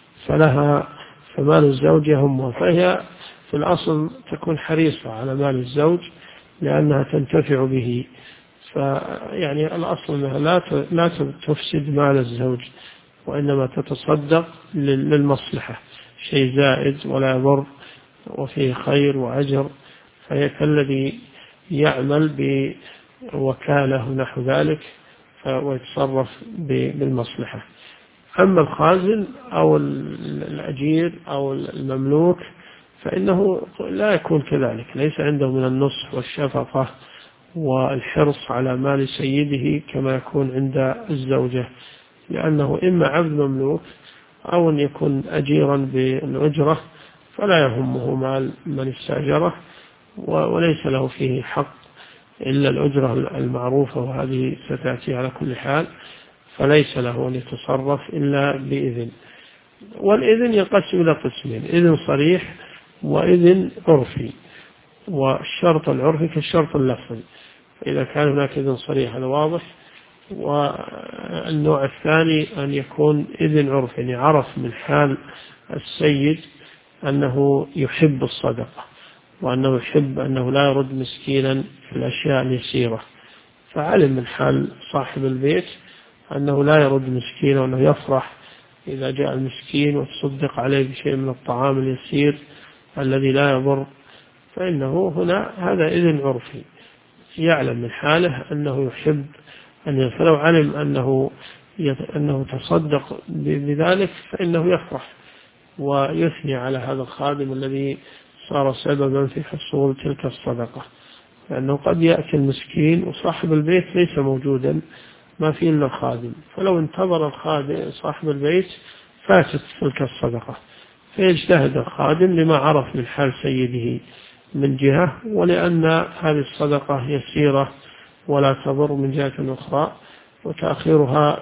فمال الزوج يهمها، فهي في الأصل تكون حريصة على مال الزوج لأنها تنتفع به. فيعني الأصل أنها لا تفسد مال الزوج، وإنما تتصدق للمصلحة، شيء زائد ولا يضر وفيه خير وأجر، فهي كالذي يعمل بوكالة نحو ذلك ويتصرف بالمصلحة. أما الخازن أو الأجير أو المملوك فإنه لا يكون كذلك، ليس عنده من النصح والشفقة والحرص على مال سيده كما يكون عند الزوجة، لأنه إما عبد مملوك أو أن يكون أجيرا بالأجرة، فلا يهمه مال من استأجره، وليس له فيه حق إلا الأجرة المعروفة، وهذه ستأتي على كل حال، فليس له أن يتصرف إلا بإذن. والإذن ينقسم إلى قسمين: إذن صريح وإذن عرفي. والشرط العرفي كالشرط اللفظي، إذا كان هناك إذن صريح هذا واضح. والنوع الثاني أن يكون إذن عرفي، يعني عرف من حال السيد أنه يحب الصدقة، وأنه يحب أنه لا يرد مسكينا في الأشياء اليسيرة، فعلم من حال صاحب البيت أنه لا يرد مسكينا، وأنه يفرح إذا جاء المسكين وتصدق عليه بشيء من الطعام اليسير الذي لا يضر، فإنه هنا هذا إذن عرفي، يعلم من حاله أنه يحب أن فلو علم أنه تصدق بذلك فإنه يفرح ويثني على هذا الخادم الذي صار سببا في حصول تلك الصدقة، لأنه قد يأتي المسكين وصاحب البيت ليس موجودا، ما فيه إلا الخادم، فلو انتظر الخادم صاحب البيت فاتت تلك الصدقة، فيجتهد الخادم لما عرف من حال سيده من جهة، ولأن هذه الصدقة يسيرة ولا تضر من جهة أخرى، وتأخيرها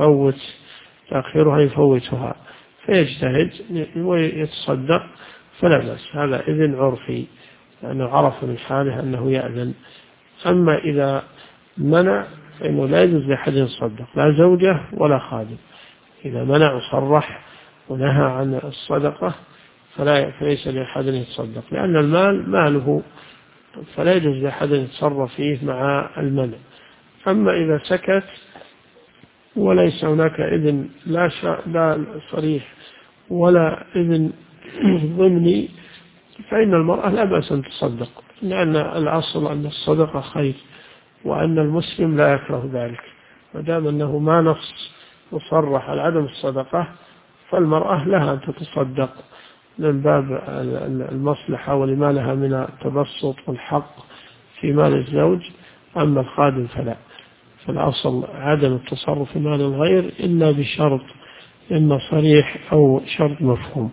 يفوتها، فيجتهد ويتصدق فلا بأس، هذا إذن عرفي لأنه عرف من حاله أنه يأذن. أما إذا منع فإنه لا يجوز لأحد يصدق، لا زوجة ولا خادم، إذا منع وصرح ونهى عن الصدقة فليس لأحد يتصدق، لأن المال ماله، فلا يجوز لأحد يتصرف فيه مع المنع. أما إذا سكت وليس هناك إذن لا صريح ولا إذن ضمني، فإن المرأة لا بأس أن تصدق، لأن الأصل أن الصدقة خير، وأن المسلم لا يكره ذلك، مدام أنه ما نص مصرح على عدم الصدقة، فالمرأة لها أن تتصدق من باب المصلحة ولما لها من التبسط والحق في مال الزوج. أما الخادم فلا، فالأصل عدم التصرف في مال الغير إلا بشرط إما صريح أو شرط مفهوم.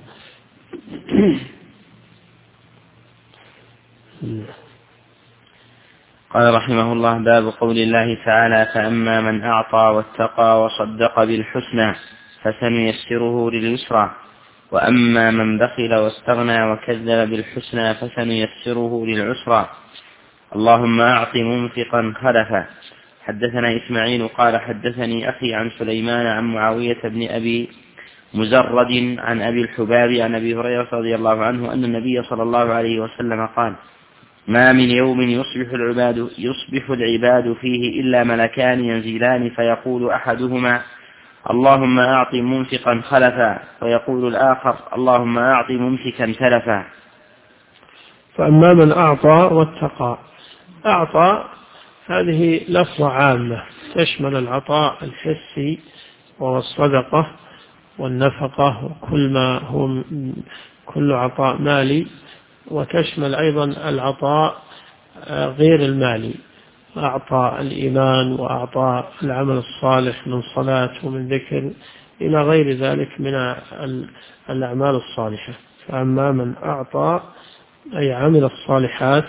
قال رحمه الله: باب قول الله تعالى: فأما من أعطى واتقى وصدق بالحسنى فسنيسره لليسرى، وأما من بخل واستغنى وكذب بالحسنى فسنيسره للعسرى. اللهم أعط منفقا خلفا. حدثنا إسماعيل قال حدثني أخي عن سليمان عن معاوية بن أبي مزرد عن أبي الحباب عن أبي هريرة رضي الله عنه أن النبي صلى الله عليه وسلم قال: ما من يوم يصبح العباد فيه إلا ملكان ينزلان، فيقول أحدهما: اللهم أعط منفقا خلفا، ويقول الآخر: اللهم أعط ممسكا تلفا. فأما من أعطى واتقى. أعطى هذه لفظة عامة تشمل العطاء الحسي والصدقة والنفقة وكل ما هو كل عطاء مالي، وتشمل أيضا العطاء غير المالي، أعطى الإيمان وأعطى العمل الصالح من صلاة ومن ذكر إلى غير ذلك من الأعمال الصالحة. فأما من أعطى أي عمل الصالحات،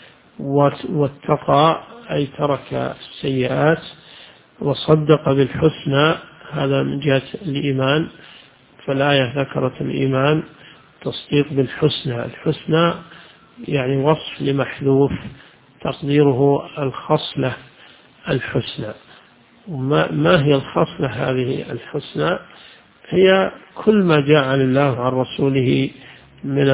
واتقى أي ترك السيئات، وصدق بالحسنى، هذا من جهة الإيمان، فالآية ذكرت الإيمان تصديق بالحسنى. الحسنى يعني وصف لمحذوف تقديره الخصلة الحسنى. ما هي الخصلة هذه الحسنى؟ هي كل ما جاء عن الله وعن رسوله من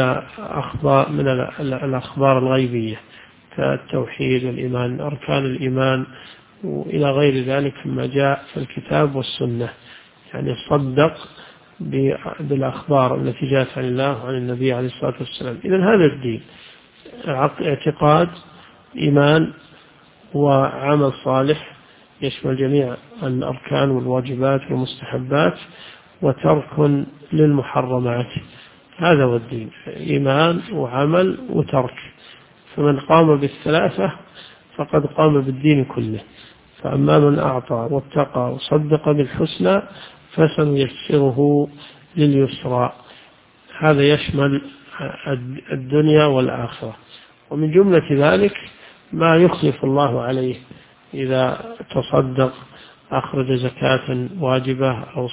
الأخبار الغيبية كالتوحيد والإيمان، أركان الإيمان، وإلى غير ذلك مما جاء في الكتاب والسنة. يعني صدق بالأخبار التي جاءت عن الله وعن النبي عليه الصلاة والسلام. إذن هذا الدين اعتقاد، إيمان، وعمل صالح يشمل جميع الأركان والواجبات والمستحبات، وترك للمحرمات. هذا هو الدين، إيمان وعمل وترك. فمن قام بالثلاثة فقد قام بالدين كله. فأما من أعطى واتقى وصدق بالحسنى فسنيسره لليسرى. هذا يشمل الدنيا والآخرة. ومن جملة ذلك ما يخلف الله عليه إذا تصدق، أخرج زكاة واجبة أو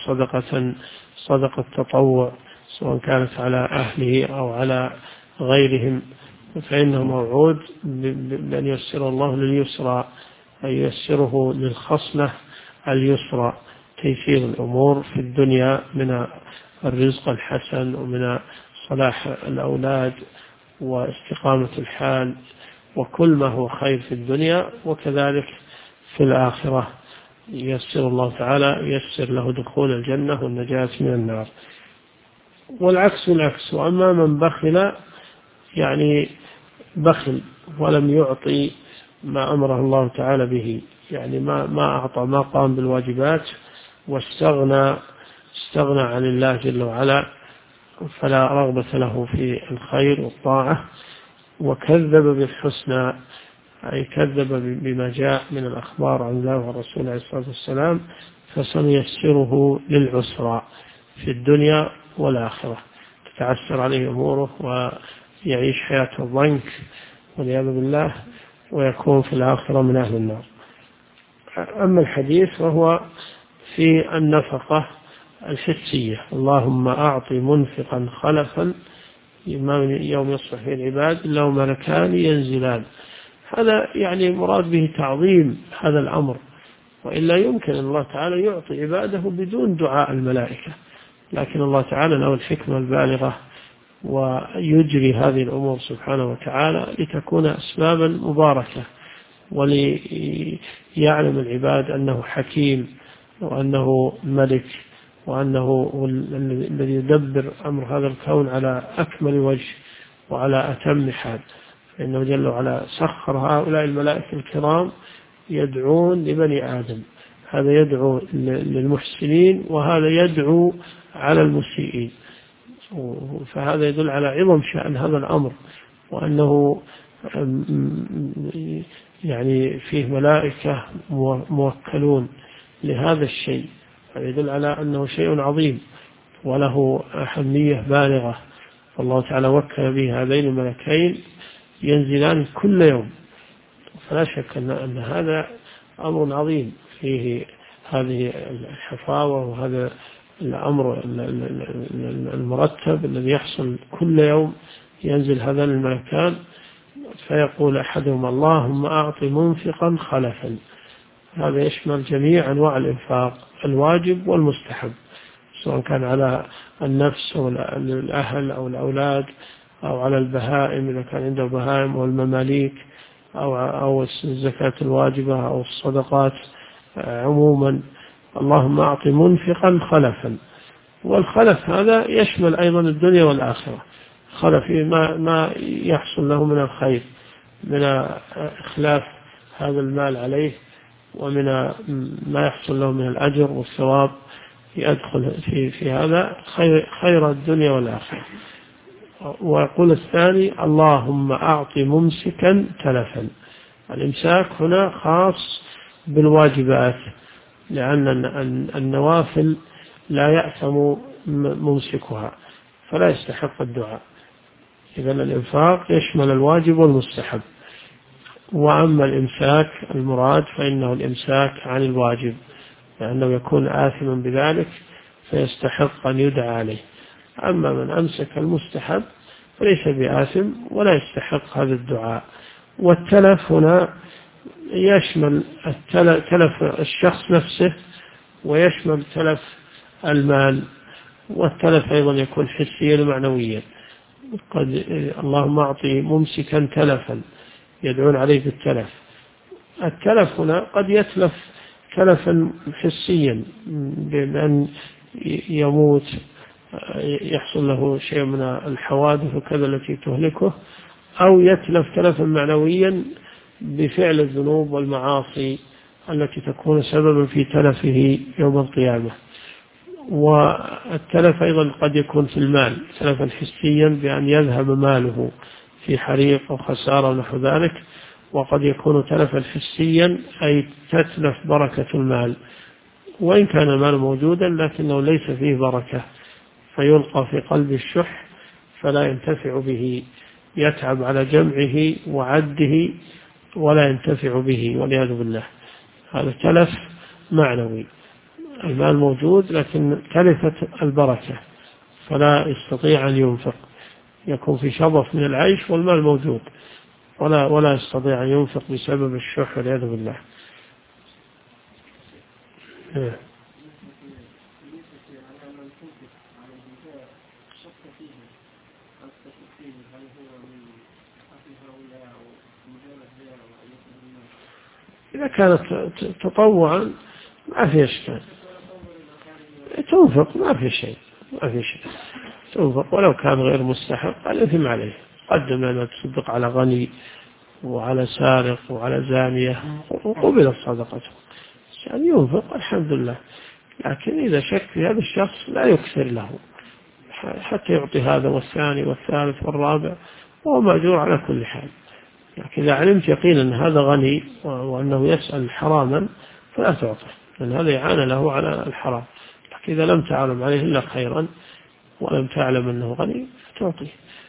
صدقة تطوع، سواء كانت على أهله أو على غيرهم، فإنه موعود بأن ييسر الله لليسرى، أي ييسره للخصلة اليسرى، تيسير الأمور في الدنيا من الرزق الحسن، ومن صلاح الأولاد واستقامة الحال، وكل ما هو خير في الدنيا. وكذلك في الآخرة ييسر الله تعالى، ييسر له دخول الجنة والنجاة من النار. والعكس بالعكس. وأما من بخل، يعني بخل ولم يعطي ما أمره الله تعالى به، يعني ما أعطى، ما قام بالواجبات، واستغنى عن الله جل وعلا، فلا رغبة له في الخير والطاعة، وكذب بالحسنى، أي كذب بما جاء من الأخبار عن الله والرسول عليه الصلاة والسلام، فسنيسره للعسرى في الدنيا والآخرة، تتعسر عليه أموره ويعيش حياة الضنك والعياذ بالله، ويكون في الآخرة من أهل النار. أما الحديث وهو في النفقة الحسية: اللهم أعط منفقا خلفا يوم يصبح فيه العباد إلا ملكان ينزلان. هذا يعني مراد به تعظيم هذا الأمر، وإلا يمكن أن الله تعالى يعطي عباده بدون دعاء الملائكة، لكن الله تعالى له الحكمة البالغة، ويجري هذه الأمور سبحانه وتعالى لتكون أسبابا مباركة، وليعلم العباد أنه حكيم، وأنه ملك، وأنه الذي يدبر أمر هذا الكون على أكمل وجه وعلى أتم حال. فإنه جل وعلا سخر هؤلاء الملائكة الكرام يدعون لبني آدم، هذا يدعو للمحسنين وهذا يدعو على المسيئين. فهذا يدل على عظم شأن هذا الأمر، وأنه يعني فيه ملائكة موكلون لهذا الشيء، يدل على أنه شيء عظيم وله أهمية بالغة. فالله تعالى وكل به هذين الملكين ينزلان كل يوم، فلا شك أن هذا أمر عظيم فيه هذه الحفاوة وهذا الأمر المرتب الذي يحصل كل يوم. ينزل هذان الملكان فيقول أحدهم: اللهم أعط منفقا خلفا. هذا يشمل جميع أنواع الإنفاق، الواجب والمستحب، سواء كان على النفس أو الأهل أو الأولاد أو على البهائم إذا كان عنده بهائم، والمماليك، أو الزكاة الواجبة أو الصدقات عموما. اللهم أعط منفقا خلفا. والخلف هذا يشمل أيضا الدنيا والآخرة، خلف ما يحصل له من الخير، من إخلاف هذا المال عليه، ومن ما يحصل له من الأجر والثواب، يدخل في هذا خير الدنيا والآخرة. ويقول الثاني: اللهم أعط ممسكا تلفا. الإمساك هنا خاص بالواجبات، لأن النوافل لا يأثم ممسكها، فلا يستحق الدعاء. إذا الإنفاق يشمل الواجب والمستحب. وأما الإمساك المراد فإنه الإمساك عن الواجب، لأنه يكون آثما بذلك فيستحق أن يدعى عليه. أما من أمسك المستحب فليس بآثم ولا يستحق هذا الدعاء. والتلف هنا يشمل تلف الشخص نفسه ويشمل تلف المال، والتلف أيضا يكون حسيا ومعنويا. قد اللهم أعطي ممسكا تلفا، يدعون عليه بالتلف. التلف هنا قد يتلف تلفا حسيا بأن يموت، يحصل له شيء من الحوادث وكذا التي تهلكه، أو يتلف تلفا معنويا بفعل الذنوب والمعاصي التي تكون سببا في تلفه يوم القيامة. والتلف أيضا قد يكون في المال تلفا حسيا بأن يذهب ماله في حريق أو خسارة ونحو ذلك، وقد يكون تلفا حسيا أي تتلف بركة المال، وإن كان المال موجودا لكنه ليس فيه بركة، فيلقى في قلب الشح فلا ينتفع به، يتعب على جمعه وعده ولا ينتفع به والعياذ بالله. هذا تلف معنوي، المال موجود لكن تلفت البركة فلا يستطيع أن ينفق، يكون في شظف من العيش والمال موجود ولا يستطيع أن ينفق بسبب الشح والعياذ بالله. إذا كانت تطوعا ما في إشكال، تنفق ما في شيء، تنفق ولو كان غير مستحق الإثم عليه. قدم لنا تصدق على غني وعلى سارق وعلى زانية وقبلت صدقته، يعني ينفق الحمد لله. لكن إذا شك في هذا الشخص لا يكثر له حتى يعطي هذا والثاني والثالث والرابع، وهو مأجور على كل حال. لكن إذا علمت يقينا أن هذا غني وأنه يسأل حراما فلا تعطه، لأن هذا إعانة له على الحرام. لكن إذا لم تعلم عليه إلا خيرا ولم تعلم أنه غني فتعطيه.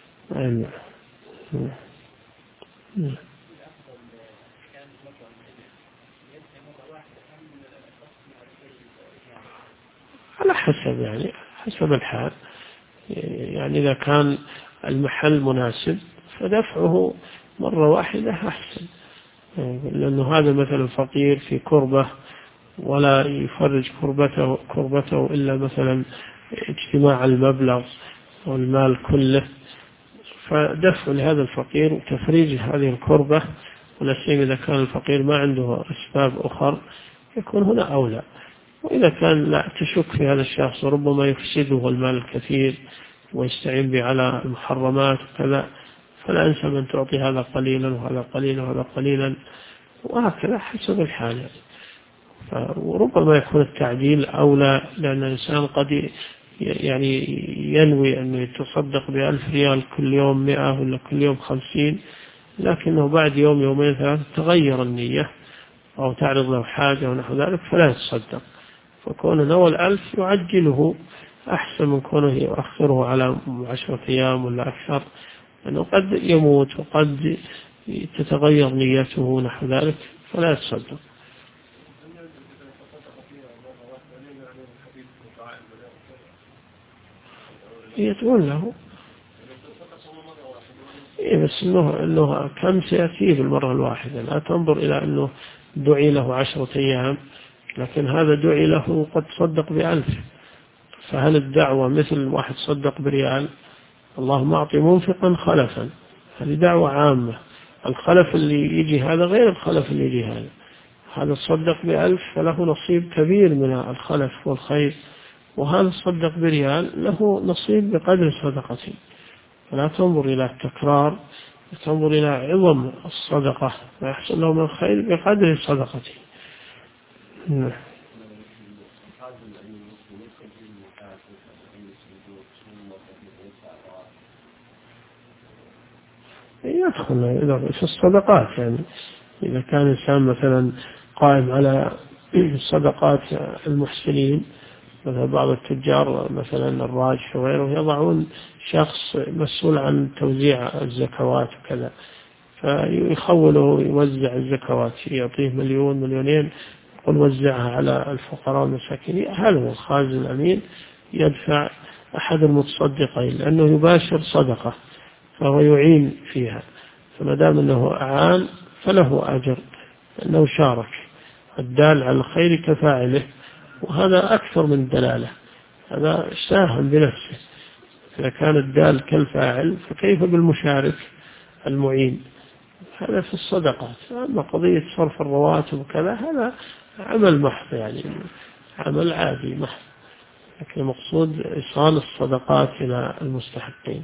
على حسب، يعني حسب الحال. يعني إذا كان المحل مناسب فدفعه مرة واحدة أحسن، لأنه هذا مثلا فقير في كربة ولا يفرج كربته إلا مثلا اجتماع المبلغ والمال كله، فدفع لهذا الفقير وتفريج هذه الكربة، ولا سيما إذا كان الفقير ما عنده أسباب أخرى يكون هنا أولى. وإذا كان لا تشك في هذا الشخص وربما يفسده المال الكثير ويستعين به على المحرمات وكذا، فلا أنسى من تعطي هذا قليلا وهذا قليلا وهذا قليلا، وهكذا حسب الحال. وربما يكون التعديل أولى، لأن الإنسان قد يعني ينوي أن يتصدق ب1000 ريال كل يوم 100 ولا كل يوم 50، لكنه بعد يوم يومين ثلاثة تغير النية أو تعرض له حاجة ونحو ذلك فلا يتصدق. فكونه نوى 1000 يعجله أحسن من كونه يؤخره على 10 أيام ولا أكثر، لأنه قد يموت وقد تتغير نيته نحو ذلك فلا يتصدق. يتقول له بس إنه كم سيأتيه بالمرة الواحدة، لا تنظر إلى أنه دعي له 10 أيام، لكن هذا دعي له قد صدق ب1000. فهل الدعوة مثل واحد صدق بريال؟ اللهم أعطي منفقا خلفا، هذه دعوة عامة. الخلف اللي يجي هذا غير الخلف اللي يجي هذا صدق ب1000 فله نصيب كبير من الخلف والخير، وهذا صدق بريال له نصيب بقدر صدقته. فلا تنظر إلى التكرار، تنظر إلى عظم الصدقة ويحصل له من الخير بقدر صدقته. يدخل في الصدقات، يعني إذا كان الإنسان مثلا قائم على صدقات المحسنين مثلا بعض التجار مثلا الراجح وغيره يضعون شخص مسؤول عن توزيع الزكوات وكذا، فيخوله يوزع الزكوات، يعطيه 1,000,000 2,000,000 يقول وزعها على الفقراء والمساكين. هذا هو الخازن الأمين يدفع أحد المتصدقين لأنه يباشر صدقة فهو يعين فيها، فما دام أنه أعان فله أجر لأنه شارك، الدال على الخير كفاعله، وهذا أكثر من دلالة، هذا ساهم بنفسه. إذا كان الدال كالفاعل فكيف بالمشارك المعين؟ هذا في الصدقات. أما قضية صرف الرواتب وكذا هذا عمل محض، يعني عمل عادي محض، لكن المقصود إيصال الصدقات إلى المستحقين.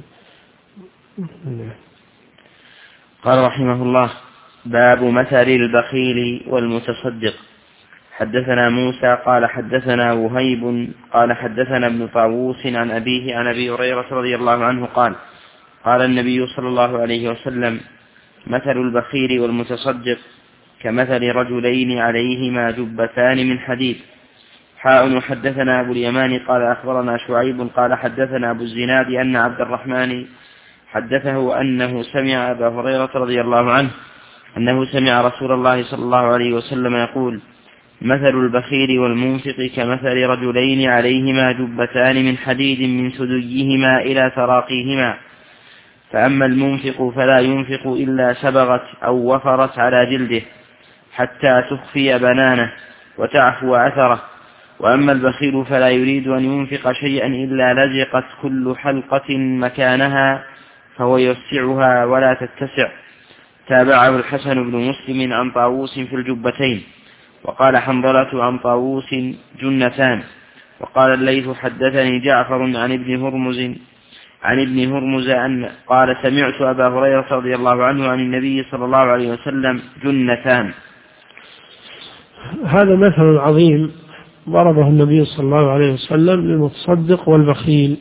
قال رحمه الله: باب مثل البخيل والمتصدق. حدثنا موسى قال حدثنا وهيب قال حدثنا ابن طاووس عن أبيه عن أبي هريرة رضي الله عنه قال: قال النبي صلى الله عليه وسلم: مثل البخيل والمتصدق كمثل رجلين عليهما جبتان من حديد. حدثنا أبو اليمان قال أخبرنا شعيب قال حدثنا أبو الزناد أن عبد الرحمن حدثه أنه سمع أبا هريرة رضي الله عنه أنه سمع رسول الله صلى الله عليه وسلم يقول: مثل البخيل والمنفق كمثل رجلين عليهما جبتان من حديد من ثديهما إلى تراقيهما، فأما المنفق فلا ينفق إلا سبغت أو وفرت على جلده حتى تخفي بنانه وتعفو أثره، وأما البخيل فلا يريد أن ينفق شيئا إلا لزقت كل حلقة مكانها فهو يوسعها ولا تتسع. تابعه الحسن بن مسلم عن طاووس في الجبتين، وقال حنظلة عن طاووس جنتان. وقال الليث حدثني جعفر عن ابن هرمز أن قال: سمعت أبا هريرة رضي الله عنه عن النبي صلى الله عليه وسلم: جنتان. هذا مثل عظيم ضربه النبي صلى الله عليه وسلم للمتصدق والبخيل،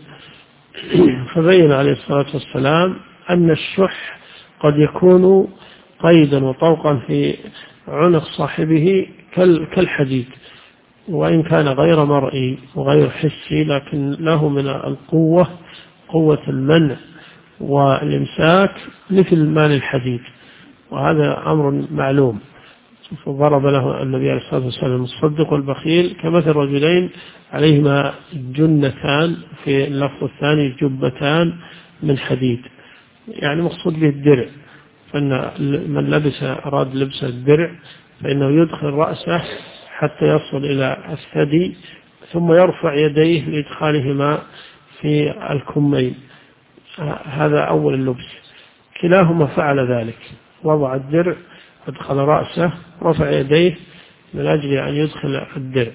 فبين عليه الصلاة والسلام أن الشح قد يكون قيدا وطوقا في عنق صاحبه كالحديد، وإن كان غير مرئي وغير حسي، لكن له من القوة قوة المنع والإمساك مثل مال الحديد، وهذا أمر معلوم. فضرب له النبي عليه الصلاة والسلام المتصدق والبخيل كمثل رجلين عليهما جنتان، في اللفظ الثاني جبتان من حديد، يعني مقصود به الدرع، فإن من أراد لبس الدرع فإنه يدخل رأسه حتى يصل إلى الثدي ثم يرفع يديه لإدخالهما في الكمين، هذا أول اللبس. كلاهما فعل ذلك، وضع الدرع أدخل رأسه رفع يديه من أجل أن يدخل الدرع.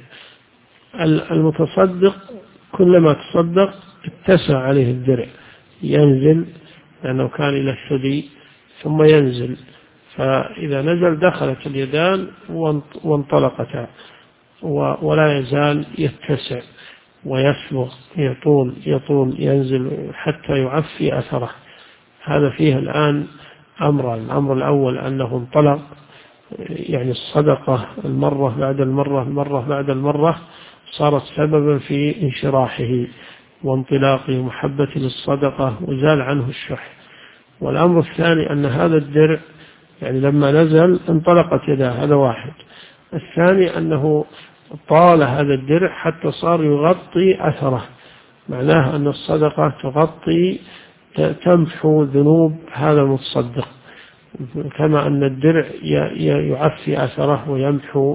المتصدق كلما تصدق اتسع عليه الدرع، ينزل لأنه كان إلى الثدي ثم ينزل، فإذا نزل دخلت اليدان وانطلقتا، ولا يزال يتسع ويسبغ، يطول ينزل حتى يعفي أثره. هذا فيه الآن أمران: الأمر الأول أنه انطلق، يعني الصدقة المرة بعد المرة بعد المرة صارت سببا في انشراحه وانطلاقه ومحبة للصدقة وزال عنه الشح. والأمر الثاني أن هذا الدرع يعني لما نزل انطلقت يداه، هذا واحد. الثاني أنه طال هذا الدرع حتى صار يغطي أثره، معناه أن الصدقة تغطي تمحو ذنوب هذا المتصدق، كما أن الدرع يعفي أثره ويمحو،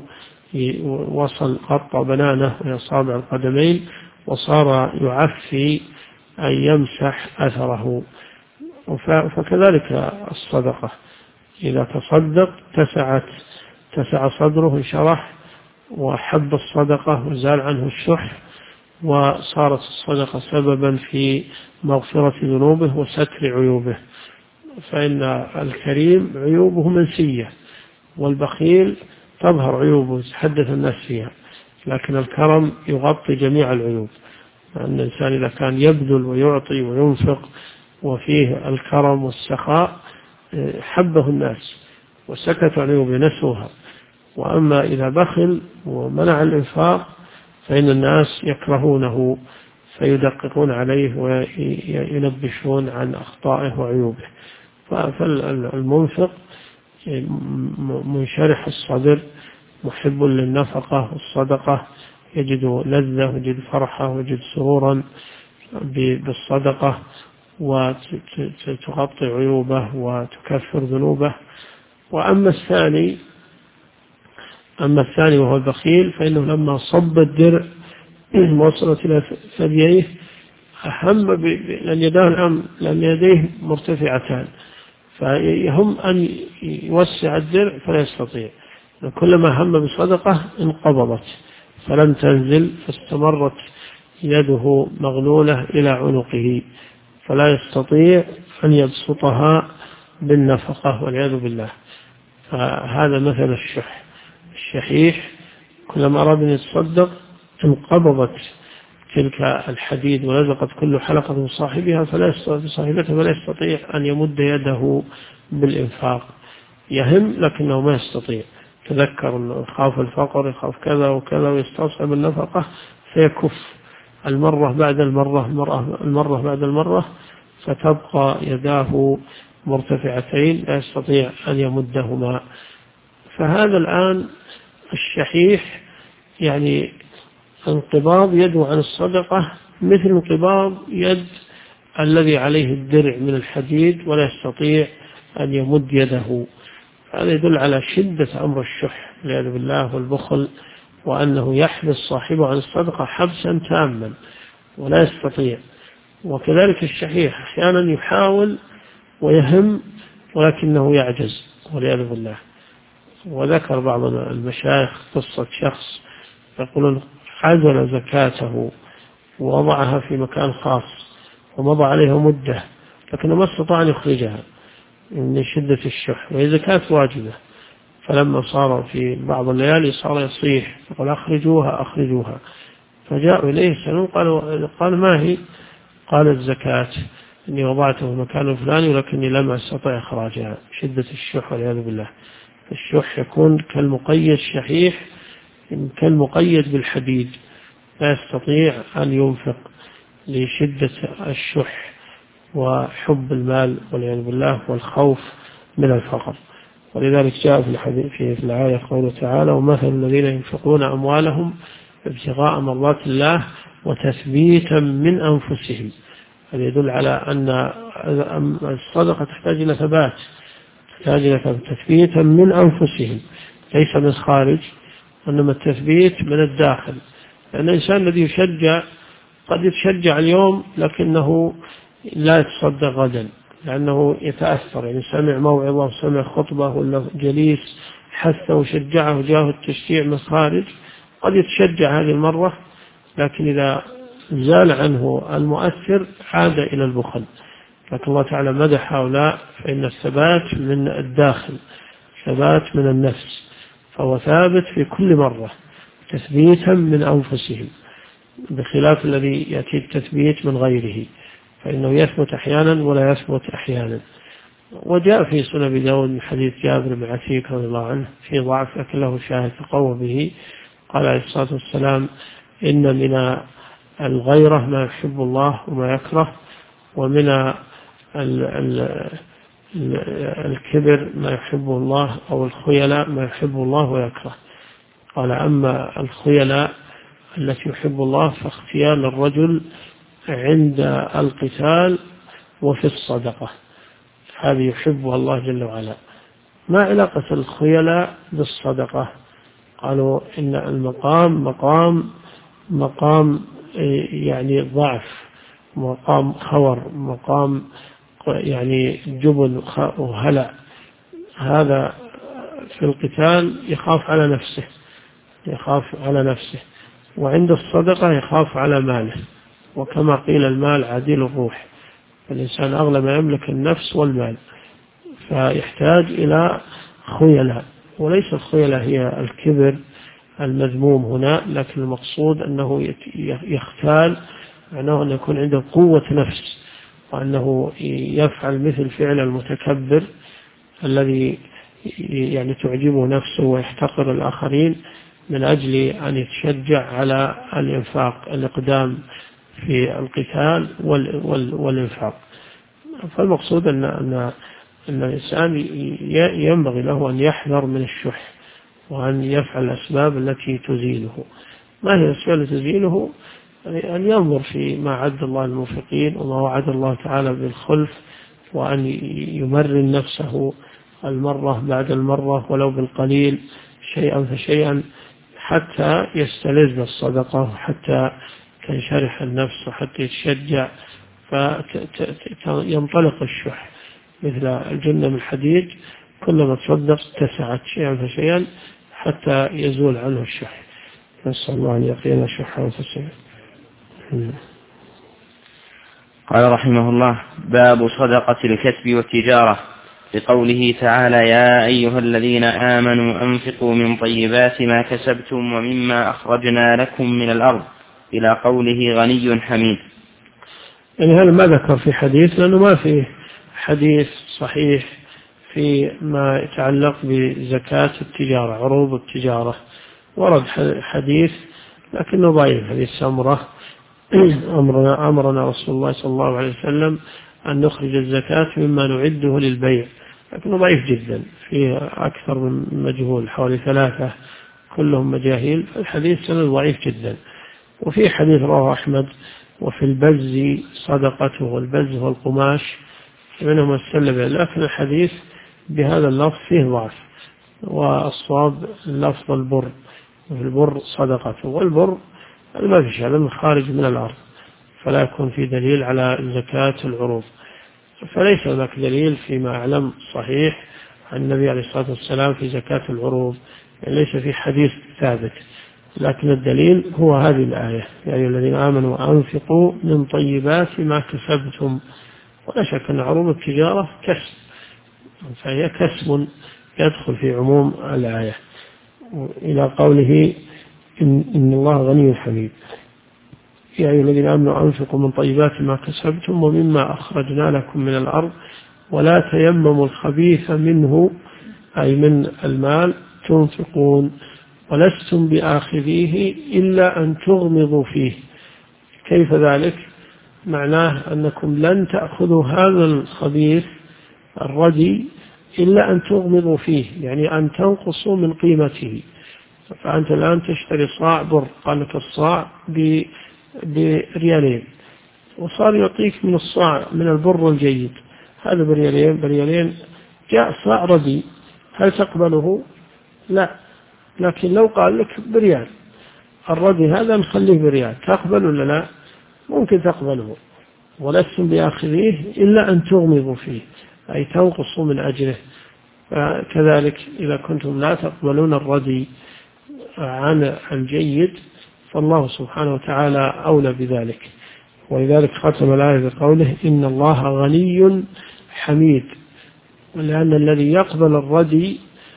وصل غطى بنانه وأصابع القدمين وصار يعفي أن يمسح أثره. فكذلك الصدقة إذا تصدق تسع صدره، انشرح وحب الصدقة وزال عنه الشح، وصارت الصدقة سببا في مغفرة ذنوبه وستر عيوبه. فإن الكريم عيوبه منسية، والبخيل تظهر عيوبه يتحدث الناس فيها، لكن الكرم يغطي جميع العيوب. لأن الإنسان إذا كان يبذل ويعطي وينفق وفيه الكرم والسخاء حبه الناس وسكت عن عيوبه نسوها. وأما إذا بخل ومنع الإنفاق فإن الناس يكرهونه فيدققون عليه وينبشون عن أخطائه وعيوبه. فالمنفق منشرح الصدر محب للنفقة والصدقة، يجد لذة ويجد فرحة ويجد سرورا بالصدقة، وتغطي عيوبه وتكفر ذنوبه. وأما الثاني وهو البخيل فإنه لما صب الدرع وصلت إلى ثدييه أهم لأن يديه مرتفعتان، فيهم أن يوسع الدرع فلا يستطيع. كلما هم بصدقة انقبضت فلم تنزل، فاستمرت يده مغلولة إلى عنقه فلا يستطيع أن يبسطها بالنفقة والعياذ بالله. فهذا مثل الشحيح كلما أراد أن يتصدق انقبضت تلك الحديد ولزقت كل حلقة من صاحبها فلا يستطيع أن يمد يده بالإنفاق. يهم لكنه ما يستطيع، تذكر أنه يخاف الفقر، يخاف كذا وكذا، ويستصعب النفقة فيكف المرة بعد المرة فتبقى يداه مرتفعتين لا يستطيع أن يمدهما. فهذا الآن الشحيح يعني انقباض يده عن الصدقة مثل انقباض يد الذي عليه الدرع من الحديد ولا يستطيع أن يمد يده. هذا يدل على شدة أمر الشح والعياذ بالله والبخل، وأنه يحبس صاحبه عن الصدقة حبسا تاما ولا يستطيع. وكذلك الشحيح أحيانا يحاول ويهم ولكنه يعجز والعياذ بالله. وذكر بعض المشايخ قصة شخص يقولون عزل زكاته ووضعها في مكان خاص ومضى عليها مدة لكنه ما استطاع أن يخرجها من شدة الشح، وهي زكاة واجبة. فلما صار في بعض الليالي صار يصيح يقول أخرجوها. فجاءوا إليه يسألون قال ما هي؟ قال الزكاة، إني وضعته في مكان الفلاني ولكني لم أستطع إخراجها. شدة الشح والعياذ بالله. الشح يكون كالمقيد شحيح كالمقيد بالحديد لا يستطيع أن ينفق لشدة الشح وحب المال والعياذ بالله والخوف من الفقر. ولذلك جاء في الحديث في الآية قوله تعالى: ومثل الذين ينفقون أموالهم ابتغاء مرضات الله وتثبيتا من أنفسهم. هذا يدل على أن الصدقة تحتاج إلى ثبات، تحتاج إلى تثبيتا من أنفسهم ليس من خارج، وإنما التثبيت من الداخل. لأن الإنسان الذي يشجع قد يتشجع اليوم لكنه لا يتصدق غدا لأنه يتأثر، يعني سمع موعظة سمع خطبة ولا جليس حثه وشجعه جاه التشجيع من خارج، قد يتشجع هذه المرة لكن إذا زال عنه المؤثر عاد إلى البخل. لكن الله تعالى مدح هؤلاء فإن الثبات من الداخل، ثبات من النفس، فهو ثابت في كل مرة تثبيتا من أنفسهم، بخلاف الذي يأتي التثبيت من غيره فإنه يثبت أحيانا ولا يثبت أحيانا. وجاء في سنن أبي داود من حديث جابر بن عتيك رضي الله عنه في ضعف لكن له شاهد تقوى به، قال عليه الصلاة والسلام: إن من الغيرة ما يحب الله وما يكره، ومن الكبر ما يحبه الله، أو الخيلاء ما يحبه الله ويكره. قال: أما الخيلاء التي يحب الله فاختيال الرجل عند القتال وفي الصدقة، هذه يحبها الله جل وعلا. ما علاقة الخيلاء بالصدقة؟ قالوا إن المقام مقام يعني ضعف، مقام خور، مقام يعني جبن وهلع. هذا في القتال يخاف على نفسه، وعند الصدقة يخاف على ماله. وكما قيل المال عديل الروح، الإنسان أغلى ما يملك النفس والمال، فيحتاج إلى خيلاء. وليس الخيلاء هي الكبر المذموم هنا، لكن المقصود أنه يختال، معناه أن يكون عنده قوة نفس، وأنه يفعل مثل فعل المتكبر الذي يعني تعجبه نفسه ويحتقر الآخرين، من أجل أن يتشجع على الإنفاق، الإقدام في القتال والإنفاق. فالمقصود أن الإنسان ينبغي له أن يحذر من الشح وأن يفعل الأسباب التي تزيله. ما هي الأسباب التي تزيله؟ أن ينظر في ما عد الله للمنفقين وما وعد الله تعالى بالخلف، وأن يمرن نفسه المرة بعد المرة ولو بالقليل شيئا فشيئا حتى يستلذ بالصدقة وحتى تنشرح النفس وحتى يتشجع فينطلق الشح مثل الجنة من الحديد، كلما تصدق اتسعت شيئا فشيئا حتى يزول عنه الشح. نسأل الله أن يقينا الشح أنفسنا. قال رحمه الله: باب صدقة الكسب والتجارة، بقوله تعالى: يا أيها الذين آمنوا أنفقوا من طيبات ما كسبتم ومما أخرجنا لكم من الأرض، إلى قوله غني حميد. يعني هذا ما ذكر في حديث، لأنه ما في حديث صحيح في ما يتعلق بزكاة التجارة، عروض التجارة. ورد حديث لكنه ضعيف، حديث سمرة: أمرنا رسول الله صلى الله عليه وسلم أن نخرج الزكاة مما نعده للبيع، لكنه ضعيف جدا، فيه أكثر من مجهول، حوالي 3 كلهم مجاهيل، فالحديث سند ضعيف جدا. وفي حديث رواه أحمد: وفي البز صدقته، والبز هو القماش منهم السلب، لكن الحديث بهذا اللفظ فيه ضعف، والصواب لفظ البر، وفي البر صدقته، والبر ما في شيء من خارج من الأرض، فلا يكون في دليل على زكاة العروض. فليس هناك دليل فيما أعلم صحيح عن النبي عليه الصلاة والسلام في زكاة العروض، يعني ليس في حديث ثابت، لكن الدليل هو هذه الآية: يا أيها الذين آمنوا أنفقوا من طيبات ما كسبتم. ولا شك أن عروض التجارة كسب، فهي كسب يدخل في عموم الآية، إلى قوله إن الله غني حميد. يا أيها الذين آمنوا أنفقوا من طيبات ما كسبتم ومما أخرجنا لكم من الأرض ولا تيمموا الخبيث منه، أي من المال، تنفقون ولستم بآخذيه إلا أن تغمضوا فيه. كيف ذلك؟ معناه أنكم لن تأخذوا هذا الخبيث الردي إلا أن تغمضوا فيه، يعني أن تنقصوا من قيمته. فأنت الآن تشتري صاع بر، قال لك الصاع بريالين، وصار يعطيك من الصاع من البر الجيد هذا بريالين، جاء صاع ردي، هل تقبله؟ لا. لكن لو قال لك بريال الردي هذا نخليه بريال، تقبل ولا لا؟ ممكن تقبله. ولستم بآخذيه إلا أن تغمضوا فيه، أي تنقصوا من أجره. كذلك إذا كنتم لا تقبلون الردي عن الجيد فالله سبحانه وتعالى أولى بذلك. ولذلك ختم الآية بقوله: إن الله غني حميد. لأن الذي يقبل الردي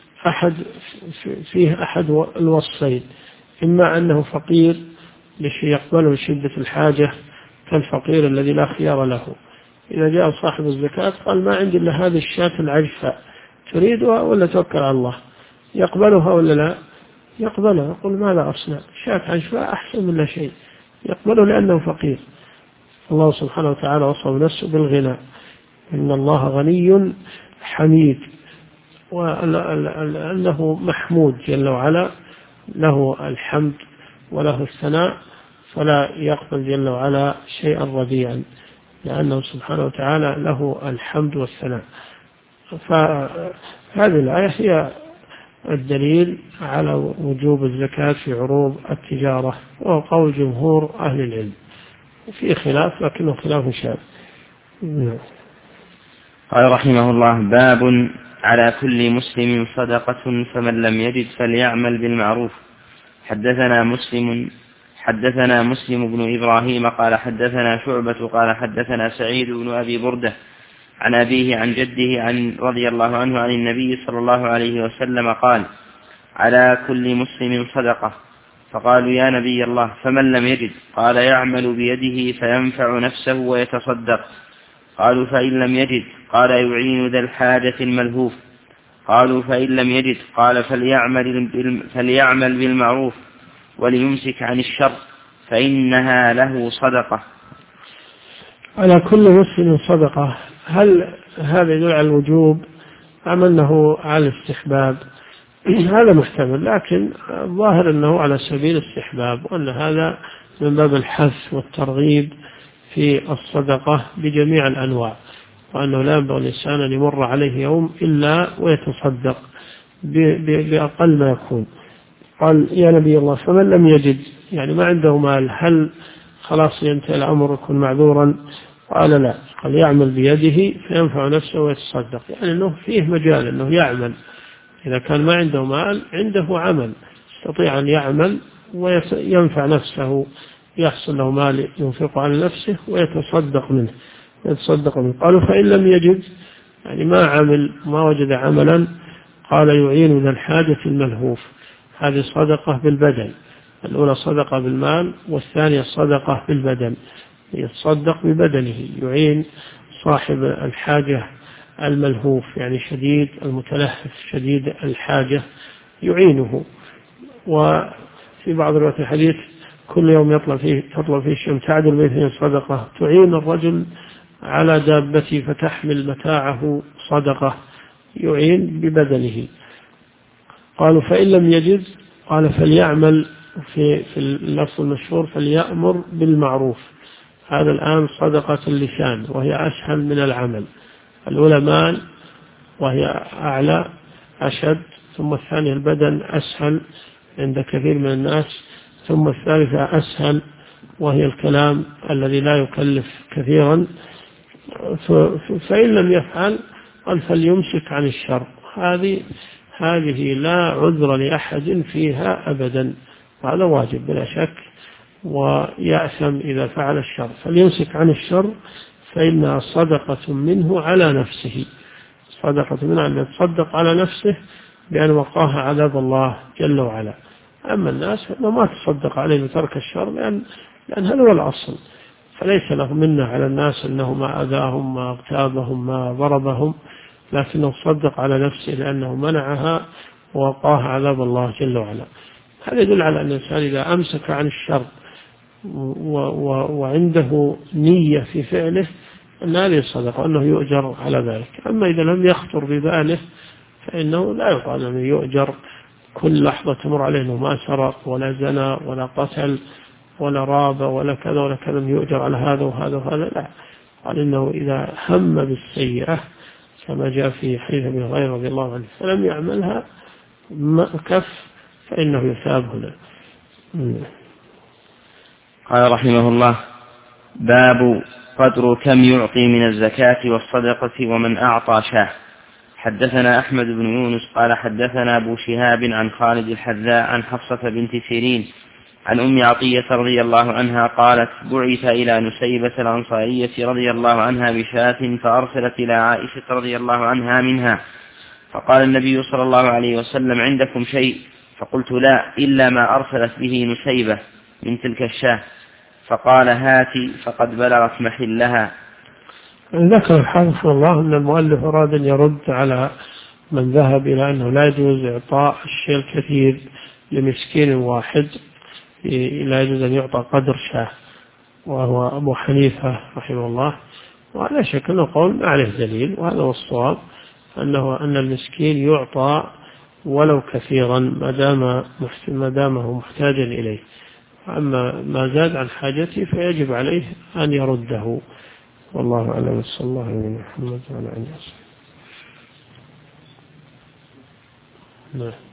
فيه أحد الوصفين: إما أنه فقير يقبله لشدة الحاجة، كالفقير الذي لا خيار له، إذا جاء صاحب الزكاة قال ما عندي إلا هذه الشاة العجفة، تريدها ولا توكل على الله؟ يقبلها ولا لا؟ يقبلها، يقول ماذا أصنع، شاة عجفة أحسن من لا شيء، يقبله لأنه فقير. الله سبحانه وتعالى وصف نفسه بالغنى: إن الله غني حميد، وأنه محمود جل وعلا، له الحمد وله الثناء، فلا يقبل جل وعلا شيئا رديئا، لأنه سبحانه وتعالى له الحمد والثناء. فهذه الآية هي الدليل على وجوب الزكاة في عروض التجارة، وهو قول جمهور أهل العلم، في خلاف لكنه خلاف شاذ. قال رحمه الله: باب على كل مسلم صدقة فمن لم يجد فليعمل بالمعروف. حدثنا مسلم بن إبراهيم قال حدثنا شعبة قال حدثنا سعيد بن أبي بردة عن أبيه عن جده رضي الله عنه عن النبي صلى الله عليه وسلم قال: على كل مسلم صدقة. فقالوا: يا نبي الله فمن لم يجد؟ قال: يعمل بيده فينفع نفسه ويتصدق. قالوا: فإن لم يجد؟ قال: يعين ذا الحاجة الملهوف. قالوا فإن لم يجد قال فليعمل بالمعروف وليمسك عن الشر فإنها له صدقة. على كل مسلم صدقة. هل هذا يدل على الوجوب أم أنه على الاستحباب؟ هذا محتمل، لكن الظاهر أنه على سبيل الاستحباب، وأن هذا من باب الحث والترغيب في الصدقة بجميع الأنواع، وأنه لا ينبغي الإنسان أن يمر عليه يوم إلا ويتصدق بأقل ما يكون. قال يا نبي الله فمن لم يجد، يعني ما عنده مال، هل خلاص ينتهي الأمر يكون معذورا؟ قال لا، قال يعمل بيده فينفع نفسه ويتصدق، يعني أنه فيه مجال أنه يعمل. إذا كان ما عنده مال عنده عمل يستطيع أن يعمل وينفع نفسه، يحصل له مال ينفق على نفسه ويتصدق منه. قالوا فإن لم يجد، يعني ما عمل ما وجد عملا، قال يعين ذا الحاجة الملهوف. هذه صدقة بالبدن، الأولى صدقة بالمال والثانية صدقة بالبدن، يتصدق ببدنه، يعين صاحب الحاجة الملهوف، يعني شديد المتلهف شديد الحاجة يعينه. وفي بعض روايات الحديث كل يوم تطلع فيه الشمس تعدل بيته صدقة، تعين الرجل على دابته فتحمل متاعه صدقة، يعين ببدنه. قالوا فإن لم يجد، قال فليعمل في اللفظ المشهور فليأمر بالمعروف. هذا الآن صدقة اللسان وهي أسهل من العمل. الأولى مال وهي أعلى أشد، ثم الثانية البدن أسهل عند كثير من الناس، ثم الثالثة أسهل وهي الكلام الذي لا يكلف كثيرا. فإن لم يفعل قال فليمسك عن الشر. هذه لا عذر لأحد فيها أبدا، هذا واجب بلا شك، ويأثم إذا فعل الشر. فليمسك عن الشر فإنها صدقة منه على نفسه، صدقة منه أن يتصدق على نفسه بأن وقاها عذاب الله جل وعلا. أما الناس ما تصدق عليه بترك الشر، لأن هذا هو الأصل، فليس له منه على الناس أنه ما أذاهم ما اغتابهم ما ضربهم، لكنه صدق على نفسه لأنه منعها ووقاها عذاب الله جل وعلا. هذا يدل على أن الإنسان إذا أمسك عن الشر وعنده نية في فعله أن هذه الصدقة وأنه يؤجر على ذلك. أما إذا لم يخطر بباله فإنه لا يقال أنه يؤجر كل لحظة تمر عليه أنه ما سرق ولا زنى ولا قتل ولا راب ولا كذا ولا كذا يؤجر على هذا وهذا وهذا، لا. قال إنه إذا هم بالسيئة كما جاء في حديث ابن هريرة رضي الله عنه فلم يعملها كف فإنه يثاب له. قال رحمه الله: باب قدر كم يعطي من الزكاة والصدقة ومن أعطى شاه. حدثنا أحمد بن يونس قال حدثنا أبو شهاب عن خالد الحذاء عن حفصة بنت سيرين عن أم عطية رضي الله عنها قالت: بعث إلى نسيبة الأنصارية رضي الله عنها بشاة فأرسلت إلى عائشة رضي الله عنها منها، فقال النبي صلى الله عليه وسلم: عندكم شيء؟ فقلت: لا، إلا ما أرسلت به نسيبة من تلك الشاة. فقال: هاتي فقد بلغت محلها. ذكر الحافظ الله أن المؤلف أراد أن يرد على من ذهب إلى أنه لا يجوز إعطاء الشيء الكثير لمسكين واحد، لا يجوز أن يعطى قدر شاه، وهو أبو حنيفة رحمه الله. وعلى شك أنه قول ما عليه دليل، وهذا هو الصواب، أن المسكين يعطى ولو كثيرا ما دامه محتاجا إليه. أما ما زاد عن حاجته فيجب عليه أن يرده. والله أعلم. صلى الله عليه وسلم.